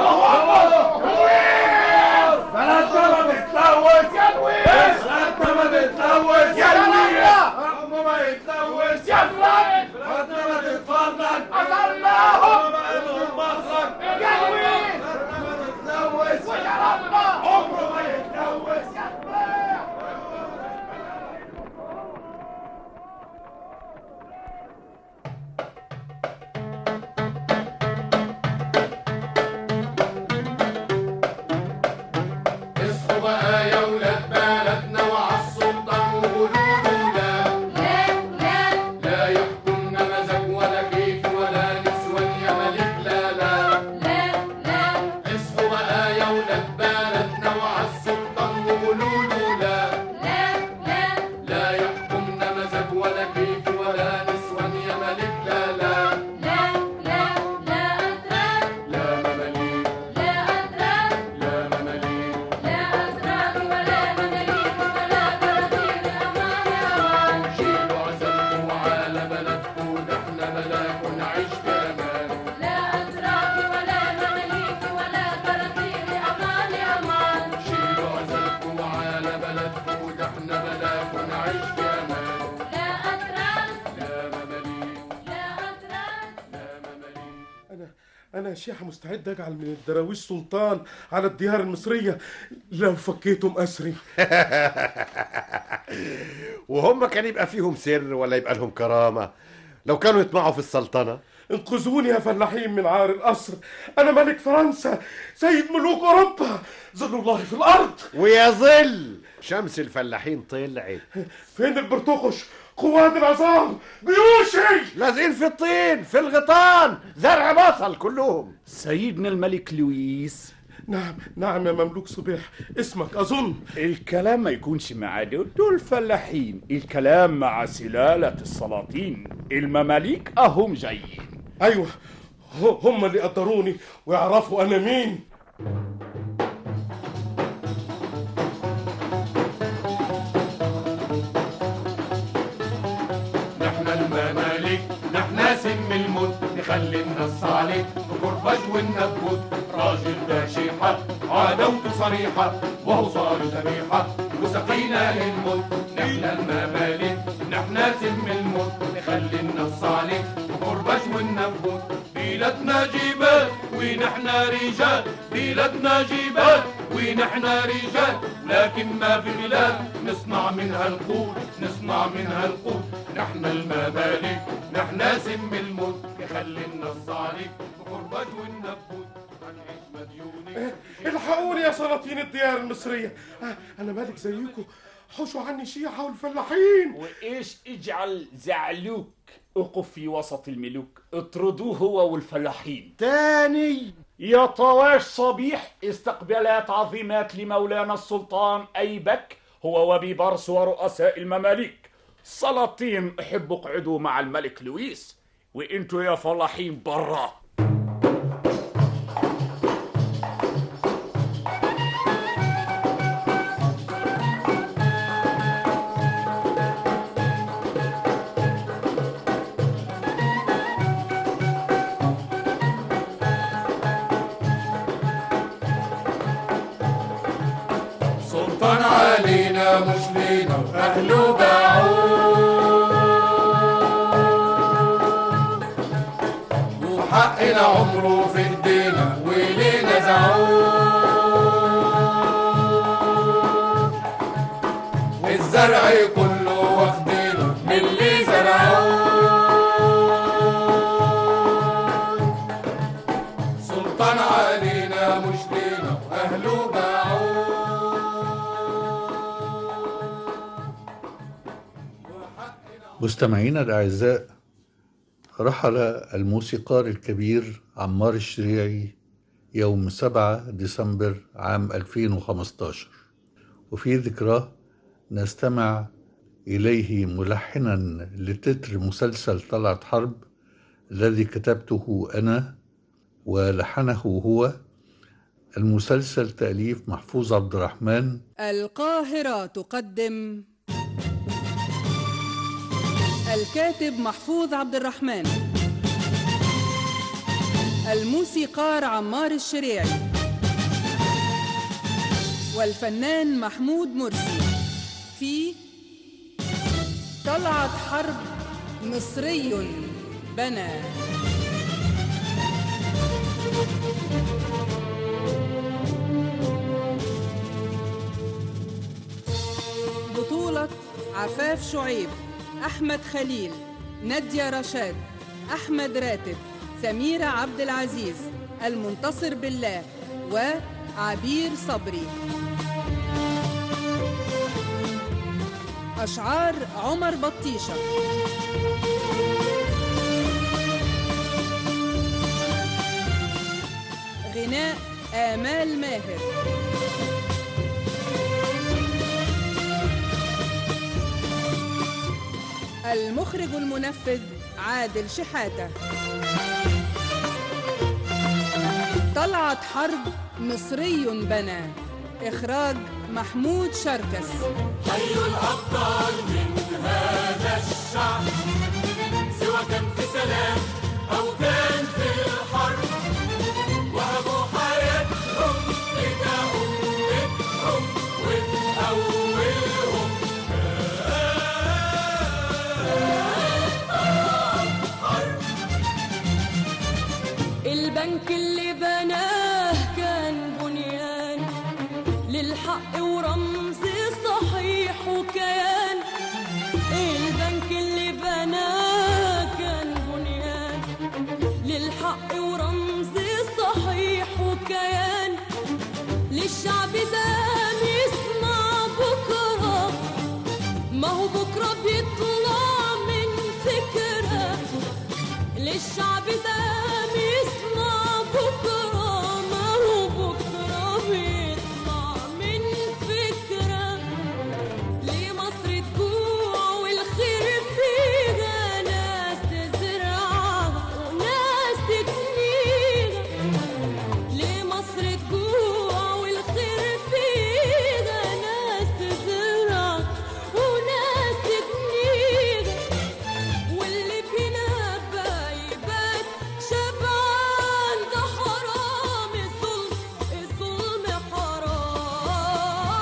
S18: بلدنا ما بتتلوث يا لويس. بلدنا ما بتتلوث يا لويس. بلدنا ما يتلوث يا فلان. بلدنا ما تتفرج. أصلهم مصر يا لويس. بلدنا ما تتلوث ويا ربنا عمره ما يتلوث يا فلان. ولا
S14: يا شيخ مستعد اجعل من الدراويش سلطان على الديار المصريه لو فكيتم اسري.
S19: وهم كان يبقى فيهم سر ولا يبقى لهم كرامه لو كانوا يطمعوا في السلطنه؟
S14: انقذوني يا فلاحين من عار القصر، انا ملك فرنسا سيد ملوك اوروبا، ظل الله في الارض.
S19: ويا ظل شمس الفلاحين طلعت.
S14: فين البرتقش؟ قوات العظام، جيوشي
S19: لازقين في الطين في الغيطان، زرع بصل كلهم.
S15: سيدنا الملك لويس.
S14: نعم نعم يا مملوك صبيح، اسمك اظن.
S15: الكلام ما يكونش مع دول فلاحين، الكلام مع سلالة السلاطين المماليك اهم جايين.
S14: ايوه هم اللي قدروني ويعرفوا انا مين.
S18: نحن المماليك نحن سم الموت، نخلي النص عليك بكربج والنبوت. راجل ده شيحة عدوته صريحة وهو صار ذبيحة وسقينا للموت. نحن المماليك نحن سم الموت، نخلي النص عليك بكربج والنبوت. بلادنا جبال ونحن رجال، بلادنا جبال ونحن رجال، لكن ما في بلاد نصنع منها القوت، نصنع منها القوت. نحن المماليك نحن سم الموت، نخلي النص عليك بقربج والنبوت. هنعيش مديونين.
S14: الحقوني يا سلاطين الديار المصرية، أنا ملك زيكم، حوشوا عني شيعة والفلاحين.
S15: وإيش اجعل زعلوك اقف في وسط الملوك، اطردوه هو والفلاحين.
S19: تاني
S15: يا طواش صبيح، استقبالات عظيمات لمولانا السلطان أيبك هو وبيبرس ورؤساء المماليك. سلاطين احبوا اقعدوا مع الملك لويس، وانتوا يا فلاحين برا.
S18: سلطان علينا مش لينا واهله باعوه، وحقنا عمره في ايدينا وليه نزعوه. الزرع كله واخدينه من اللي زرعوه. سلطان علينا مش لينا واهله باعوه.
S2: مستمعينا الأعزاء، رحل الموسيقار الكبير عمار الشريعي يوم سبعة ديسمبر عام ألفين وخمسة عشر، وفي ذكراه نستمع إليه ملحنا لتتر مسلسل طلعت حرب الذي كتبته أنا ولحنه هو. المسلسل تأليف محفوظ عبد الرحمن.
S20: القاهرة تقدم الكاتب محفوظ عبد الرحمن، الموسيقار عمار الشريعي، والفنان محمود مرسي في طلعت حرب مصري بنى. بطولة عفاف شعيب، أحمد خليل، نادية رشاد، أحمد راتب، سميرة عبد العزيز، المنتصر بالله، وعبير صبري. أشعار عمر بطيشة. غناء آمال ماهر. المخرج المنفذ عادل شحاتة. طلعت حرب مصري بنى، إخراج محمود شركس.
S18: حي الأبطال من هذا الشعب، سواء كان في سلام أو كان في الحرب، وهبوا حياتهم إلى أمتهم وفي أولهم
S6: البنك
S21: البنك اللي بناه كان بنيان للحق ورمز صحيح وكيان. البنك اللي بناه كان بنيان للحق ورمز صحيح وكيان. للشعب زام يسمع بكرة، ما هو بكرة بيطلع من فكرة. للشعب زام يسمع بكرة، ما هو بكرة بيطلع من فكرة. ليه مصر تجوع والخير فيها ناس تزرعها وناس تكنيها. ليه مصر تجوع والخير فيها ناس تزرع وناس تكنيها. واللي بينبى يبات شبعان، ده حرام الظلم، الظلم حرام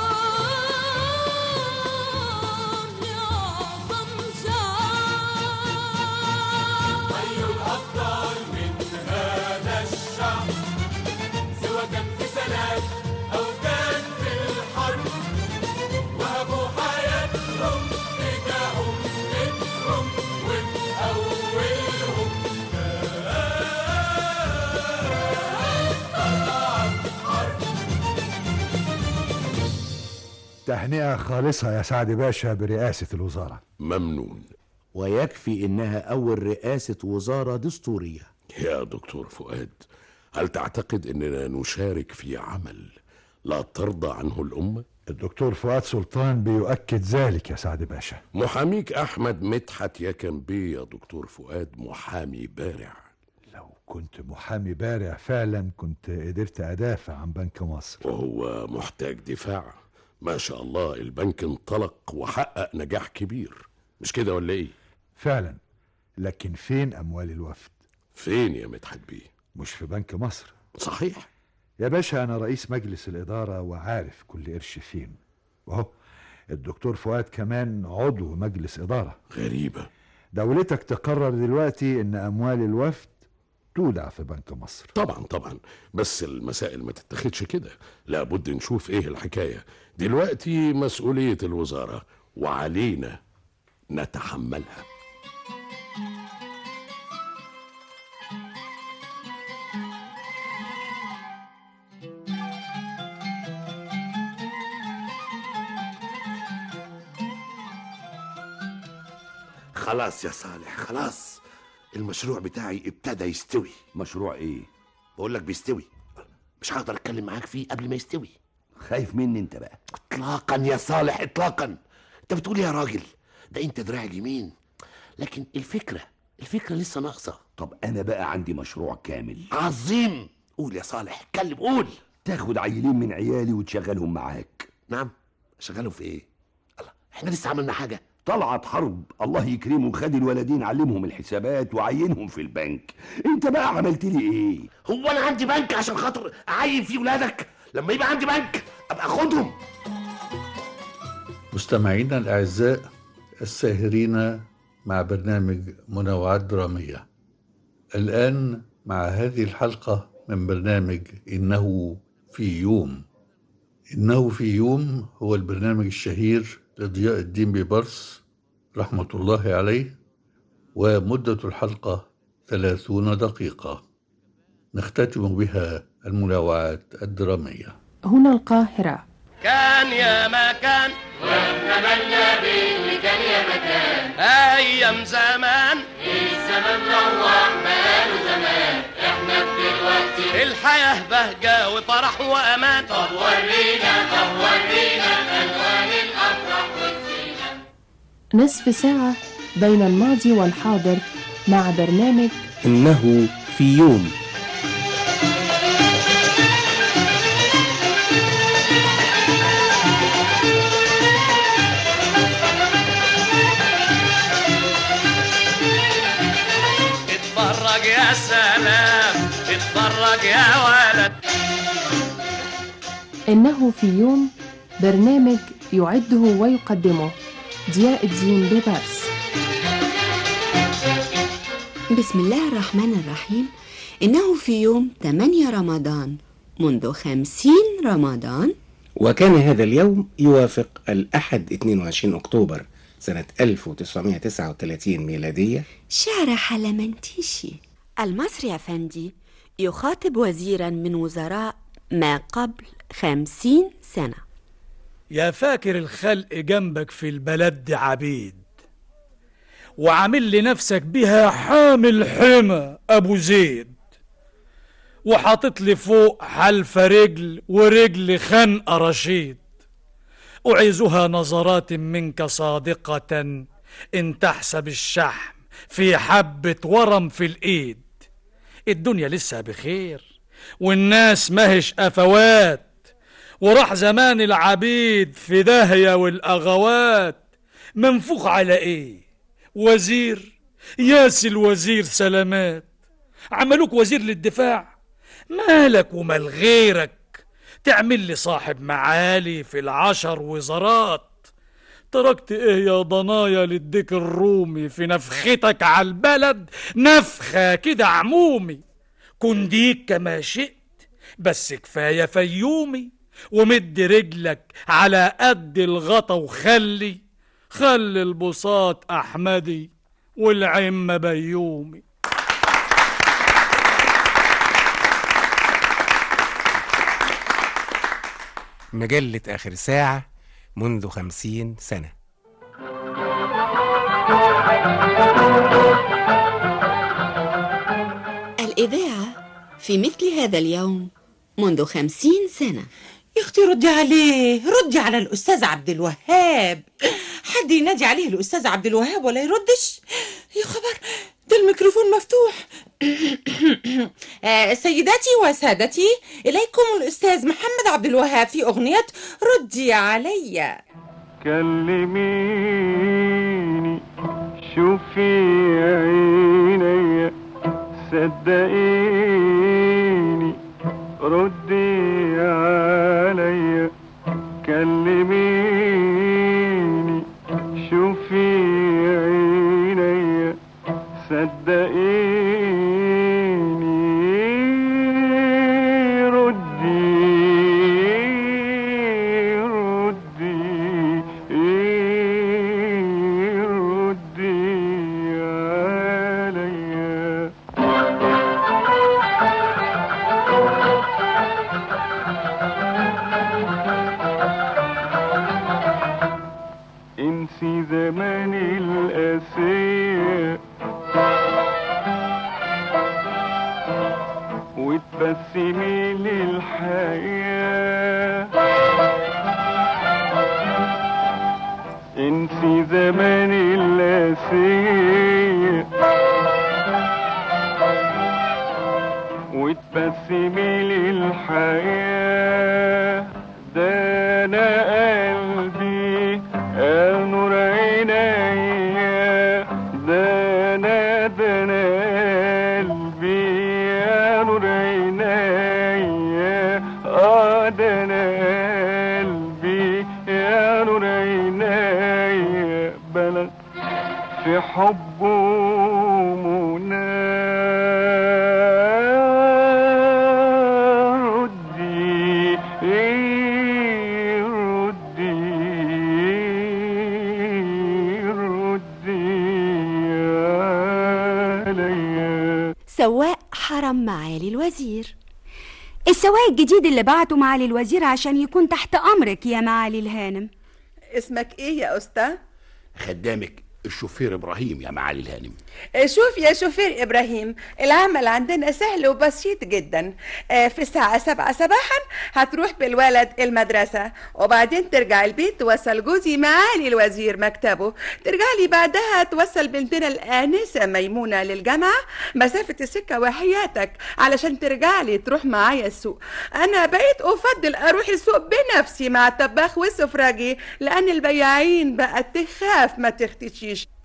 S21: لأعظم شعب.
S18: أي الأفضل من هذا الشعب، سواء كان في سلام أو كان في الحرب، وهبوا حياتهم فداهم بيتهم وفي أولهم
S22: تهنئة خالصة يا سعد باشا برئاسة الوزارة.
S23: ممنون.
S24: ويكفي إنها أول رئاسة وزارة دستورية.
S23: يا دكتور فؤاد، هل تعتقد أننا نشارك في عمل لا ترضى عنه الأمة؟
S22: الدكتور فؤاد سلطان بيؤكد ذلك يا سعد باشا.
S23: محاميك أحمد مدحت يكن بيه يا دكتور فؤاد محامي بارع.
S22: لو كنت محامي بارع فعلا كنت قدرت أدافع عن بنك مصر.
S23: وهو محتاج دفاع؟ ما شاء الله البنك انطلق وحقق نجاح كبير، مش كده ولا ايه؟
S22: فعلا، لكن فين أموال الوفد؟
S23: فين يا مدحت بيه؟
S22: مش في بنك مصر.
S23: صحيح
S22: يا باشا، أنا رئيس مجلس الإدارة وعارف كل قرش فين، وهو الدكتور فؤاد كمان عضو مجلس إدارة.
S23: غريبة.
S22: دولتك تقرر دلوقتي إن أموال الوفد تودع في بنك مصر.
S23: طبعا طبعا، بس المسائل ما تتخدش كده، لابد نشوف ايه الحكاية. دلوقتي مسؤولية الوزارة وعلينا نتحملها.
S25: خلاص يا صالح، خلاص المشروع بتاعي ابتدى يستوي.
S26: مشروع ايه؟
S25: بقول لك بيستوي، مش هقدر اتكلم معاك فيه قبل ما يستوي.
S26: خايف مني انت بقى؟
S25: اطلاقا يا صالح، اطلاقا. انت بتقول يا راجل، ده انت دراع اليمين، لكن الفكرة الفكرة لسه ناقصة.
S26: طب انا بقى عندي مشروع كامل
S25: عظيم. قول يا صالح، اتكلم، قول.
S26: تاخد عيلين من عيالي وتشغلهم معاك.
S25: نعم؟ شغلهم في ايه؟ الله، احنا لسه عملنا حاجة؟
S26: طلعت حرب الله يكرمه خد الولدين علمهم الحسابات وعينهم في البنك. انت بقى عملت لي ايه؟
S25: هو انا عندي بنك عشان خاطر اعين فيه ولادك؟ لما يبقى عندي بنك ابقى اخدهم.
S2: مستمعينا الاعزاء الساهرين مع برنامج منوعات درامية، الآن مع هذه الحلقة من برنامج إنه في يوم. إنه في يوم هو البرنامج الشهير لضياء الدين بيبرس رحمة الله عليه، ومدة الحلقة ثلاثون دقيقة نختتم بها المنوعات الدرامية.
S27: هنا القاهرة.
S28: كان يا مكان
S18: ونملنا باللي كان يا مكان،
S28: أيام زمان
S18: الزمان روح بقاله زمان، احنا دلوقتي
S28: الحياة بهجة وفرح وأمان.
S18: طب ورينا طب ورينا ألوان الأفراح والزينة.
S27: نصف ساعة بين الماضي والحاضر مع برنامج
S26: إنه في يوم.
S28: اتفرج يا سلام، اتفرج يا ولد.
S27: إنه في يوم، برنامج يعده ويقدمه ضياء الدين بيبرس.
S29: بسم الله الرحمن الرحيم.
S1: إنه في يوم ثمانية رمضان منذ خمسين رمضان،
S3: وكان هذا اليوم يوافق الأحد اثنين وعشرين أكتوبر سنة ألف وتسعمائة وتسعة وثلاثين ميلادية.
S1: شعر حلمنتيشي المصري أفندي يخاطب وزيرا من وزراء ما قبل خمسين سنة.
S5: يا فاكر الخلق جنبك في البلد دي عبيد، وعامل لنفسك بها حامل حمى أبو زيد، وحاطط لي فوق حلفة رجل ورجل خنقة رشيد، أعيزها نظرات منك صادقة إن تحسب الشحم في حبة ورم في الإيد. الدنيا لسه بخير والناس ماهش أفوات، وراح زمان العبيد في داهية والأغوات. منفوخ على إيه؟ وزير ياس الوزير سلامات، عملوك وزير للدفاع، مالك ومال غيرك تعمل لي صاحب معالي في العشر وزارات. تركت ايه يا ضنايا للديك الرومي في نفختك على البلد، نفخة كده عمومي. كن ديك كما شئت بس كفاية فيومي، ومد رجلك على قد الغطا وخلي خلي البساط أحمدي والعمة بيومي.
S3: مجلة آخر ساعة منذ خمسين سنة.
S1: الإذاعة في مثل هذا اليوم منذ خمسين سنة.
S7: يا اختي ردي عليه، ردي على الأستاذ عبد الوهاب. حد ينادي عليه الأستاذ عبد الوهاب ولا يردش؟ يا خبر، ده الميكروفون مفتوح. آه سيداتي وسادتي، إليكم الأستاذ محمد عبد الوهاب في أغنية ردي علي.
S8: كلميني شوفي عيني صدقيني ردي علي. كلميني شوفي عيني صدقيني ردي ردي ردي علي. انسي زمان القاسية وتبسمي للحياة. انسي زمان القاسية وتبسمي للحياة. ده انا قلبي نور عينيا، ده انا ده انا قلبي يا نور عينيا. اه ده انا قلبي يا نور عينيا. بلد في حبه منى. ردي
S1: سواق حرم معالي الوزير.
S9: السواق الجديد اللي بعته معالي الوزير عشان يكون تحت أمرك يا معالي الهانم.
S10: اسمك ايه يا أستاذ؟
S25: خدامك الشوفير إبراهيم يا معالي الهانم.
S10: شوف يا شوفير إبراهيم، العمل عندنا سهل وبسيط جدا. في الساعة سبعة صباحا هتروح بالولد المدرسة، وبعدين ترجع البيت توصل جوزي معالي الوزير مكتبه. ترجع لي بعدها توصل بنتنا الآنسة ميمونة للجامعة. مسافة السكة وحياتك علشان ترجع لي تروح معايا السوق. أنا بقيت أفضل أروح السوق بنفسي مع الطباخ والسفراجي، لأن البياعين بقت تخاف ما تختشيش.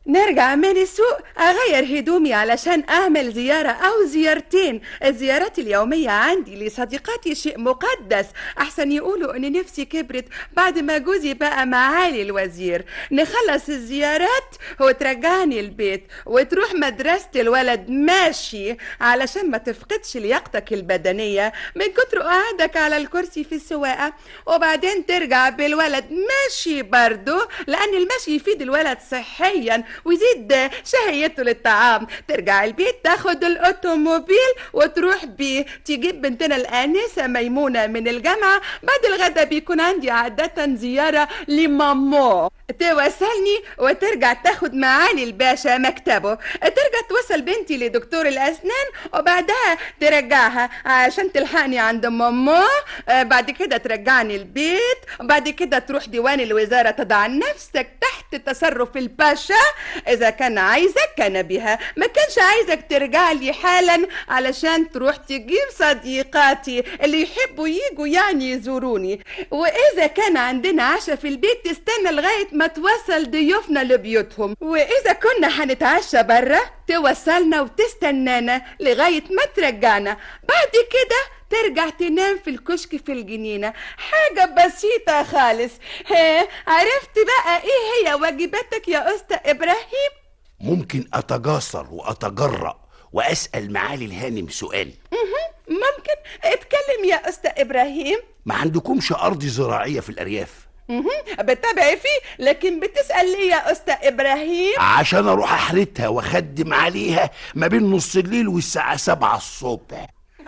S10: نرجع من السوق أغير هدومي علشان أعمل زيارة أو زيارتين. الزيارات اليومية عندي لصديقاتي شيء مقدس، أحسن يقولوا أن نفسي كبرت بعد ما جوزي بقى معالي الوزير. نخلص الزيارات وترجعني البيت وتروح مدرسة الولد ماشي علشان ما تفقدش لياقتك البدنية من كتر قعدك على الكرسي في السواقة، وبعدين ترجع بالولد ماشي برضو لأن المشي يفيد الولد صحيا ويزيد شهيته للطعام. ترجع البيت تاخد الأوتوموبيل وتروح بيه تجيب بنتنا الآنسة ميمونة من الجامعة. بعد الغدا بيكون عندي عادة زيارة لمامو، توصلني وترجع تاخد معالي الباشا مكتبه، ترجع توصل بنتي لدكتور الأسنان وبعدها ترجعها عشان تلحقني عند مامو. بعد كده ترجعني البيت، بعد كده تروح ديوان الوزارة تضع نفسك تحت تصرف الباشا. إذا كان عايزك كان بها، ما كانش عايزك ترجع لي حالا علشان تروح تجيب صديقاتي اللي يحبوا ييجوا يعني يزوروني. وإذا كان عندنا عشاء في البيت تستنى لغاية ما توصل ضيوفنا لبيوتهم، وإذا كنا هنتعشى برا توصلنا وتستنانا لغاية ما ترجعنا. بعد كده ترجع تنام في الكشك في الجنينة. حاجة بسيطة خالص. ها عرفت بقى ايه هي واجباتك يا أستاذ إبراهيم؟
S25: ممكن أتجاسر وأتجرأ وأسأل معالي الهانم سؤال؟
S10: ممكن. اتكلم يا أستاذ إبراهيم.
S25: ما عندكمش أرض زراعية في الأرياف؟
S10: بتابع فيه، لكن بتسأل ليه يا أستاذ إبراهيم؟
S25: عشان أروح أحرتها وأخدم عليها ما بين نص الليل والساعة سبعة الصبح.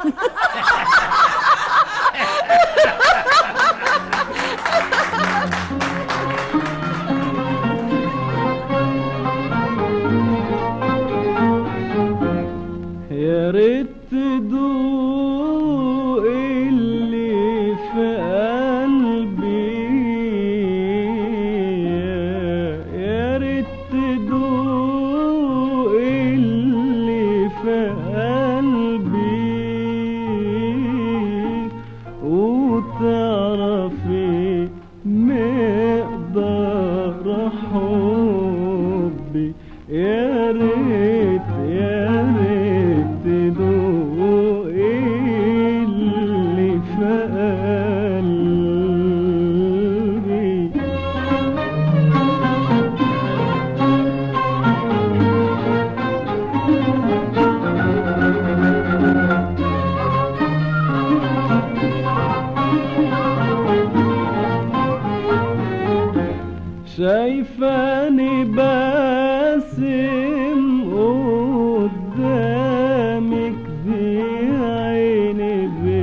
S8: يا ريت تدوق اللي في قلبي، يا ريت تدوق اللي في قلبي وتعرفي مقدار حبي. يا ريت يا ريت تدوق اللي في قلبي. شايفاني باسم قدامك دي عيني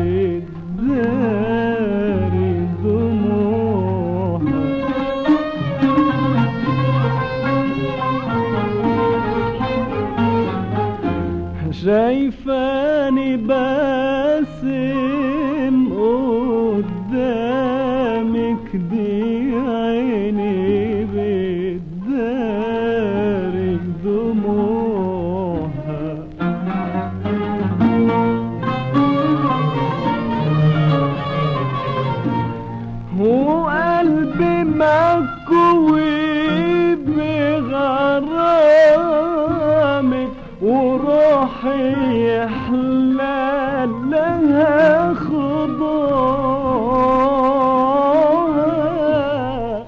S8: بتداري دموعها. شايفاني باسم قدامك دي عيني بتداري دموعها. وقلبي مكوي بغرامك وروحي يحلى لها خضوعها.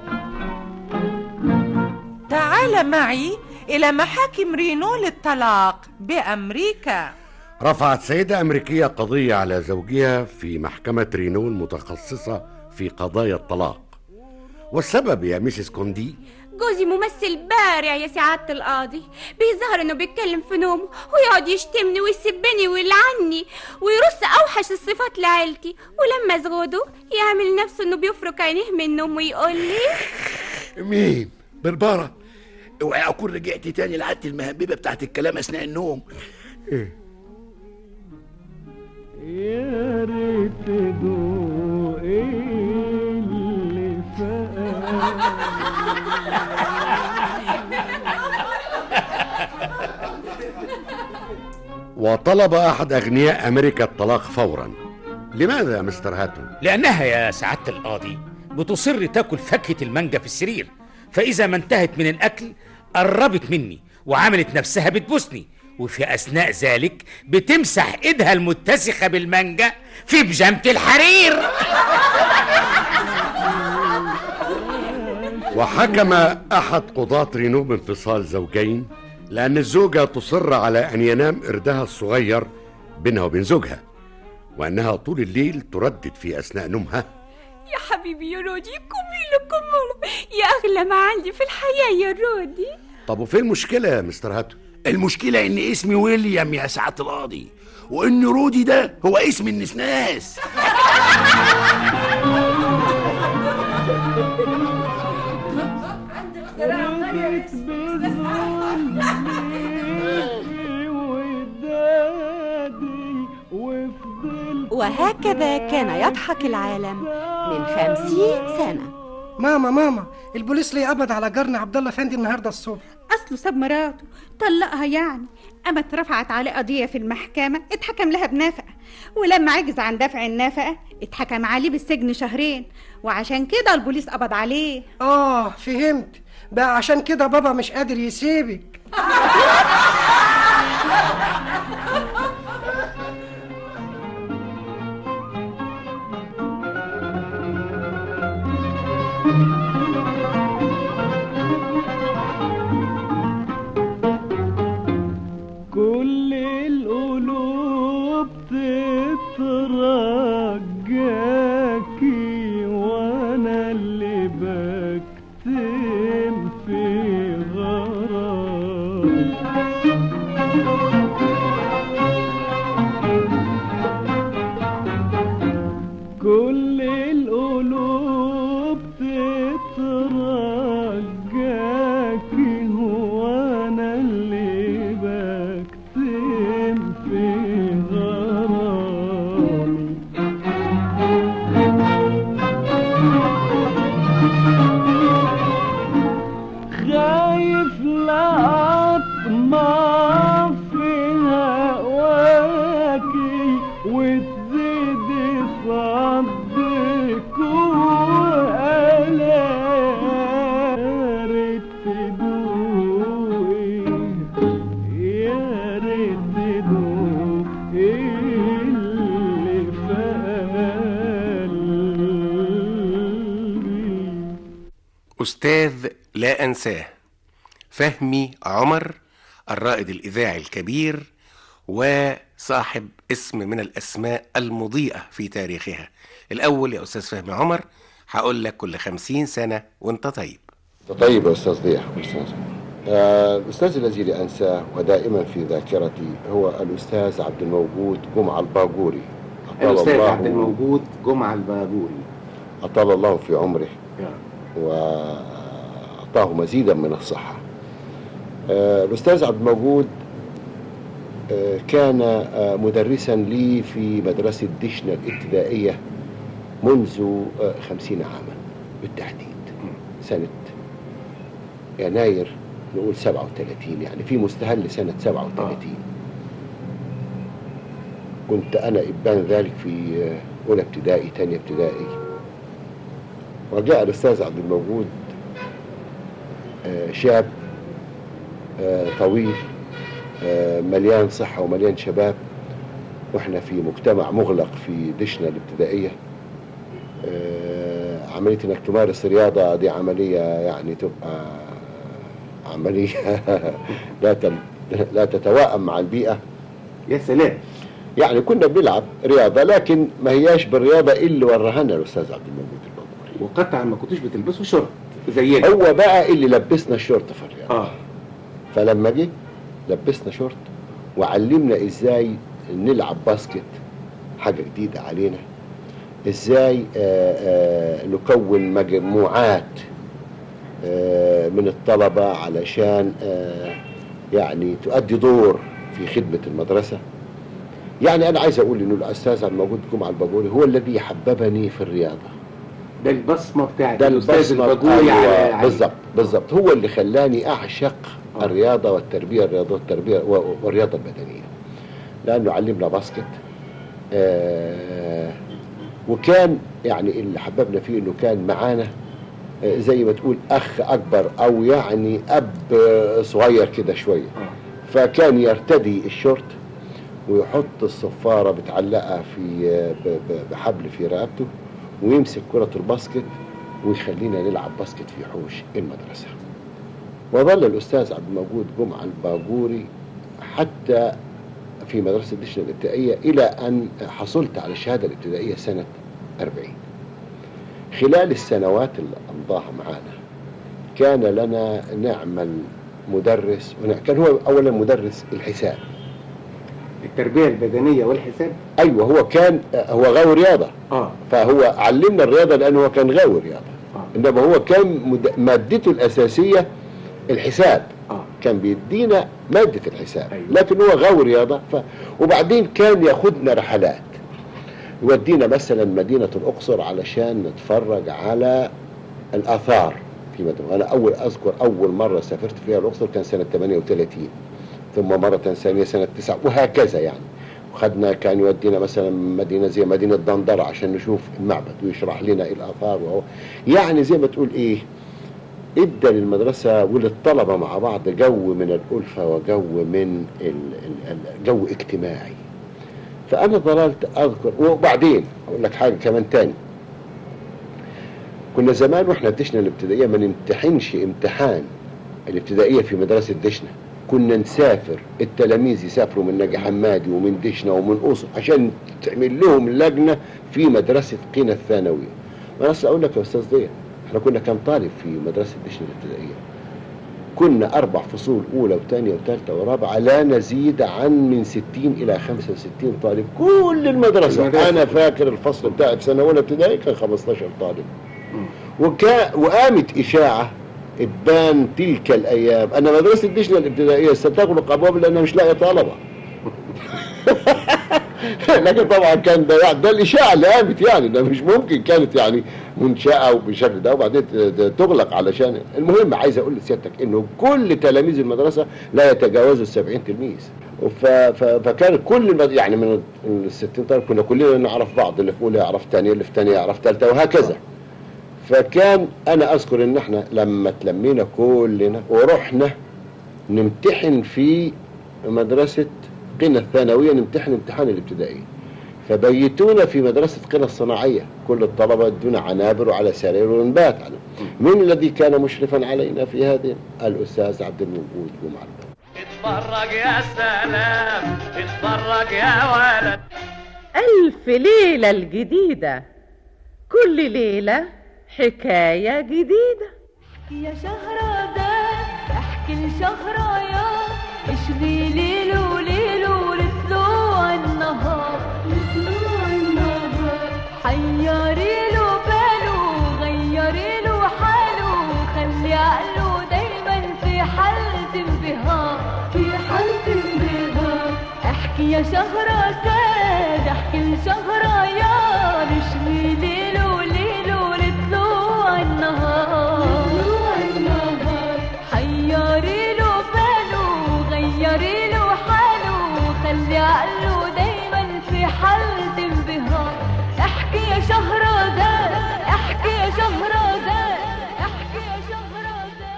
S7: تعال معي إلى محاكم رينو للطلاق بأمريكا.
S23: رفعت سيدة أمريكية قضية على زوجها في محكمة رينو المتخصصة في قضايا الطلاق. والسبب يا ميسيس كوندي؟
S9: جوزي ممثل بارع يا سعادة القاضي، بيظهر انه بيتكلم في نومه ويقعد يشتمني ويسبني ويلعني ويرص اوحش الصفات لعيلتي، ولما ازغده يعمل نفسه انه بيفرك عينيه من النوم ويقول لي
S25: مين؟ بربارة، اوعي اكون رجعت تاني لعادتي المهببة بتاعت الكلام اثناء النوم.
S8: يا ريت تدوق اللي في
S23: وطلب أحد أغنياء أمريكا الطلاق فورا. لماذا يا مستر هاتون؟
S4: لأنها يا سعادة القاضي بتصر تاكل فاكهة المانجا في السرير، فإذا ما انتهت من الأكل قربت مني وعملت نفسها بتبوسني، وفي أثناء ذلك بتمسح إيدها المتسخة بالمانجا في بيجامة الحرير.
S11: وحكم أحد قضاة رينو بانفصال زوجين لأن الزوجة تصر على أن ينام قردها الصغير بينها وبين زوجها، وأنها طول الليل تردد في أثناء نومها:
S9: يا حبيبي يا رودي، قومي لك مرة، يا أغلى ما عندي في الحياة يا رودي.
S11: طب وفين المشكلة يا مستر هاتو؟
S25: المشكلة إن اسمي ويليام يا سعادة القاضي، وإن رودي ده هو اسم النسناس.
S12: وهكذا كان يضحك العالم من خمسين سنة.
S13: ماما ماما البوليس ليه قبض على جارنا عبد الله فندي النهارده الصبح.
S14: اصله ساب مراته طلقها يعني، قامت رفعت عليه قضيه في المحكمه، اتحكم لها بنفقه، ولما عجز عن دفع النفقه اتحكم عليه بالسجن شهرين، وعشان كده البوليس قبض عليه.
S13: اه فهمت بقى، عشان كده بابا مش قادر يسيبك.
S8: كل القلوب تترجاكي وانا اللي بكتم في غرام. كل القلوب تترجاكي وانا اللي بكتم في غرامي. خايف لا اطمع في هواكي وتزيدي صدك وألا ريت تدوقي، يا ريت تدوقي اللي في قلبي.
S3: أستاذ لا أنساه فهمي عمر، الرائد الإذاعي الكبير وصاحب اسم من الأسماء المضيئة في تاريخها. الأول يا أستاذ فهمي عمر هقول لك كل خمسين سنة وانت طيب.
S16: طيب يا أستاذ ضياء. أستاذ آه الأستاذ الذي لا أنساه ودائما في ذاكرتي هو الأستاذ عبد الموجود جمعة الباجوري.
S3: الأستاذ عبد الموجود جمعة الباجوري
S16: أطال الله في عمره وأعطاه مزيدا من الصحة. آه الأستاذ عبد الموجود آه كان آه مدرسا لي في مدرسة دشنا الابتدائية منذ آه خمسين عاما بالتحديد، سنة يناير نقول سبعة وثلاثين، يعني في مستهل سنة سبعة وثلاثين. كنت أنا إبان ذلك في آه أولى ابتدائي تانية ابتدائي، وجاء الأستاذ عبد الموجود آه شاب آه طويل آه مليان صحة ومليان شباب، واحنا في مجتمع مغلق في دشنا الابتدائية. آه عملية انك تمارس رياضة دي عملية يعني تبقى عملية لا تم لا تتوائم مع البيئة.
S3: يا سلام.
S16: يعني كنا بنلعب رياضة لكن ما هياش بالرياضة اللي وراهنا الأستاذ عبد الموجود الباجوري.
S3: وقطعا ما كنتوش بتلبسوا شورت زينا.
S16: هو بقى اللي لبسنا الشورت في الرياضة.
S3: اه
S16: فلما جه لبسنا شورت وعلمنا ازاي نلعب باسكت، حاجة جديدة علينا، ازاي آآ آآ نكون مجموعات من الطلبة علشان يعني تؤدي دور في خدمة المدرسة. يعني انا عايز اقول انه الاستاذ الموجود جمعة الباجوري هو الذي حببني في الرياضة.
S3: ده البصمة بتاعت
S16: ده
S3: الأستاذ الباجوري على
S16: بالظبط بالظبط، هو اللي خلاني اعشق آه. الرياضة والتربية الرياضة والتربية والرياضة البدنية، لأنه علمنا باسكت. آه وكان يعني اللي حببنا فيه انه كان معانا زي ما تقول أخ أكبر أو يعني أب صغير كده شوية. فكان يرتدي الشورت ويحط الصفارة بتعلقها في بحبل في رقبته ويمسك كرة الباسكت ويخلينا نلعب باسكت في حوش المدرسة. وظل الأستاذ عبد الموجود جمعة الباجوري حتى في مدرسة دشنا الابتدائية إلى أن حصلت على الشهادة الابتدائية سنة أربعين. خلال السنوات اللي أمضاها معانا كان لنا نعمل مدرس، كان هو أولا مدرس الحساب،
S3: التربية البدنية والحساب.
S16: أيوة، هو كان هو غاوي رياضة. آه. فهو علمنا الرياضة لأنه هو كان غاوي رياضة. آه. إنما هو كان مد... مادته الأساسية الحساب. آه. كان بيدينا مادة الحساب. أيوة. لكن هو غاوي رياضة. ف... وبعدين كان ياخدنا رحلات، يودينا مثلا مدينة الأقصر علشان نتفرج على الآثار في مدينة. أنا أول أذكر أول مرة سافرت فيها الأقصر كان سنة ثمانية وثلاثين، ثم مرة ثانية سنة تسعة، وهكذا يعني. وخدنا كان يودينا مثلا مدينة زي مدينة دندرة عشان نشوف المعبد ويشرح لنا الآثار، وهو يعني زي ما تقول إيه، ادى للمدرسة وللطلبة مع بعض جو من الألفة وجو من جو اجتماعي. فأنا ظللت أذكر. وبعدين أقول لك حاجة كمان تاني، كنا زمان وإحنا دشنا الابتدائية ما نمتحنش امتحان الابتدائية في مدرسة دشنا، كنا نسافر، التلاميذ يسافروا من نجي حمادي ومن دشنا ومن قصر عشان تعمل لهم لجنة في مدرسة قنا الثانوية. ما أنا أقول لك يا أستاذ ضياء، إحنا كنا كم طالب في مدرسة دشنا الابتدائية؟ كنا أربع فصول، أولى وثانية وثالثة ورابعة، لا نزيد عن من ستين إلى خمسة وستين طالب كل المدرسة. المدرسة. أنا فاكر الفصل بتاعي في سنة أولى ابتدائي كان خمستاشر طالب. وكا وقامت إشاعة ابان تلك الأيام أن مدرسة دشنا الابتدائية ستغلق أبواب لأنها مش لاقية طلبة. لكن طبعا كان ده, ده الإشاعة اللي قامت، يعني ده مش ممكن كانت يعني منشأة وبالشكل ده وبعدين تغلق علشان. المهم عايز أقول لسيادتك إنه كل تلاميذ المدرسة لا يتجاوزوا السبعين تلميذ. فكان كل المد... يعني من الستين طالب كنا كلنا نعرف بعض، اللي في أولى يعرف ثانية، اللي في ثانية يعرف ثالثة وهكذا. فكان أنا أذكر إن إحنا لما تلمينا كلنا ورحنا نمتحن في مدرسة قنا الثانوية، نمتحن امتحان الابتدائي، فبيتونا في مدرسة قنا الصناعية، كل الطلبة ادونا عنابر وعلى سرير ونبات على. من الذي كان مشرفا علينا في هذه؟ الأستاذ عبد الموجود جمعة.
S28: اتفرج يا سلام، اتفرج يا ولد.
S7: ألف ليلة الجديدة، كل ليلة حكاية جديدة.
S6: يا شهرزاد احكي لشهريار، اشغي ليل وليل ولطلوع النهار، لطلوع النهار حيري له باله، غيري له حاله، خلي عقله دايما في حالة انبهار، في حالة انبهار. احكي يا شهرزاد احكي لشهريار، اشغي ليل وليل ولطلوع النهار، لطلوع النهار حيري له باله، غيري له حاله، خلي عقله دايما في حالة انبهار. احكي يا شهرزاد احكي يا شهرزاد احكي يا شهرزاد.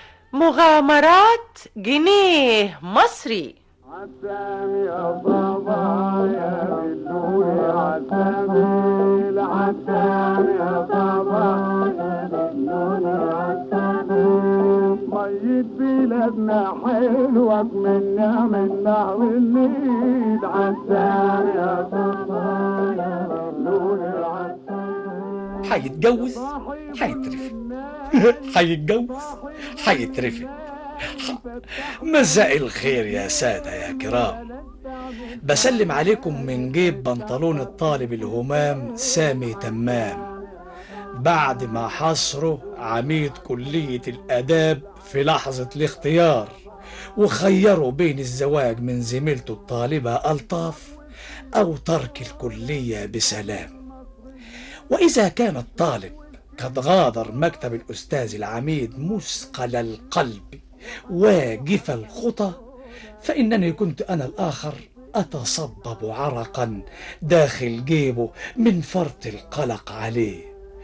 S7: مغامرات جنيه مصري.
S18: عسام يا بابا يا بدوي عسام، العسام يا بابا يا بدوي عسام، مية بلادنا حلوة منا منا والنيل، عسام يا بابا يا بدوي عسام.
S5: هيتجوز هيترفد، هيتجوز هيترفد. مساء الخير يا سادة يا كرام، بسلم عليكم من جيب بنطلون الطالب الهمام سامي تمام، بعد ما حصره عميد كلية الآداب في لحظة الاختيار وخيروا بين الزواج من زميلته الطالبة ألطاف أو ترك الكلية بسلام. وإذا كان الطالب قد غادر مكتب الأستاذ العميد مثقل القلب واجف الخطى، فإنني كنت أنا الآخر أتصبب عرقا داخل جيبه من فرط القلق عليه.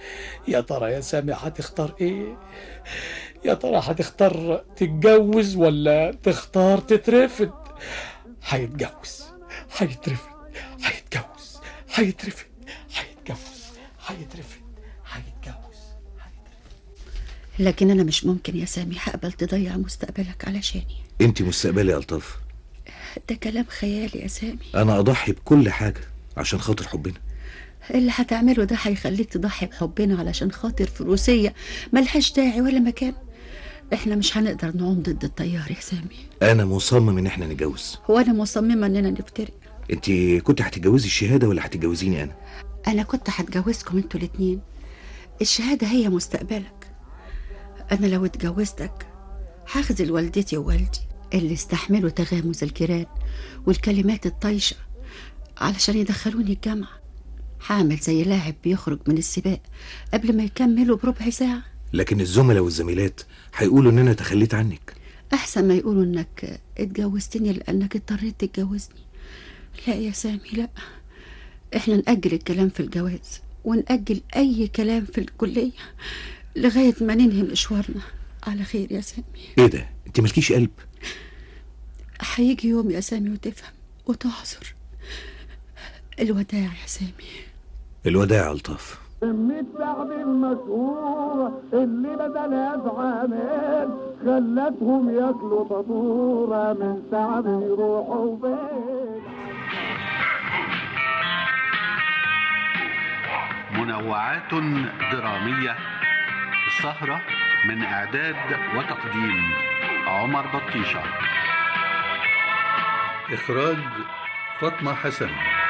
S5: يا ترى يا سامي هتختار ايه؟ يا ترى هتختار تتجوز ولا تختار تترفد؟ هيتجوز، هيترفد، هيتجوز، هيترفد، هيتجوز، هيترفد، هيتجوز.
S1: لكن أنا مش ممكن يا سامي هقبل تضيع مستقبلك علشاني.
S2: انت مستقبلي يا ألطاف.
S1: ده كلام خيالي يا سامي.
S2: انا اضحي بكل حاجة عشان خاطر حبنا.
S1: اللي هتعمله ده هيخليك تضحي بحبنا علشان خاطر فروسية ملهاش داعي ولا مكان. احنا مش هنقدر نعوم ضد التيار يا سامي.
S2: انا مصمم ان احنا نتجوز.
S1: وانا مصممة اننا نفترق.
S2: انت كنت هتتجوزي الشهادة ولا هتتجوزيني انا؟
S1: انا كنت هتجوزكم انتوا الاتنين. الشهادة هي مستقبلك. انا لو اتجوزتك هخذل والدتي ووالدي اللي استحملوا تغامز الجيران والكلمات الطايشة علشان يدخلوني الجامعة. هعمل زي لاعب بيخرج من السباق قبل ما يكملوا بربع ساعة.
S2: لكن الزملاء والزميلات هيقولوا ان انا تخليت عنك.
S1: احسن ما يقولوا انك اتجوزتني لانك اضطريت تتجوزني. لا يا سامي لا، احنا نأجل الكلام في الجواز ونأجل اي كلام في الكلية لغاية ما ننهي مشوارنا على خير يا سامي.
S2: ايه ده؟ انت مالكيش قلب؟
S1: هيجي يوم يا سامي وتفهم وتعذر. الوداع يا سامي.
S2: الوداع يا ألطاف.
S18: كمية سعد المشهورة اللي بدلها بعامل خلتهم ياكلوا فطورة من سعد يروحوا بيت.
S15: منوعات درامية. السهرة من إعداد وتقديم عمر بطيشة. إخراج فاطمة حسن.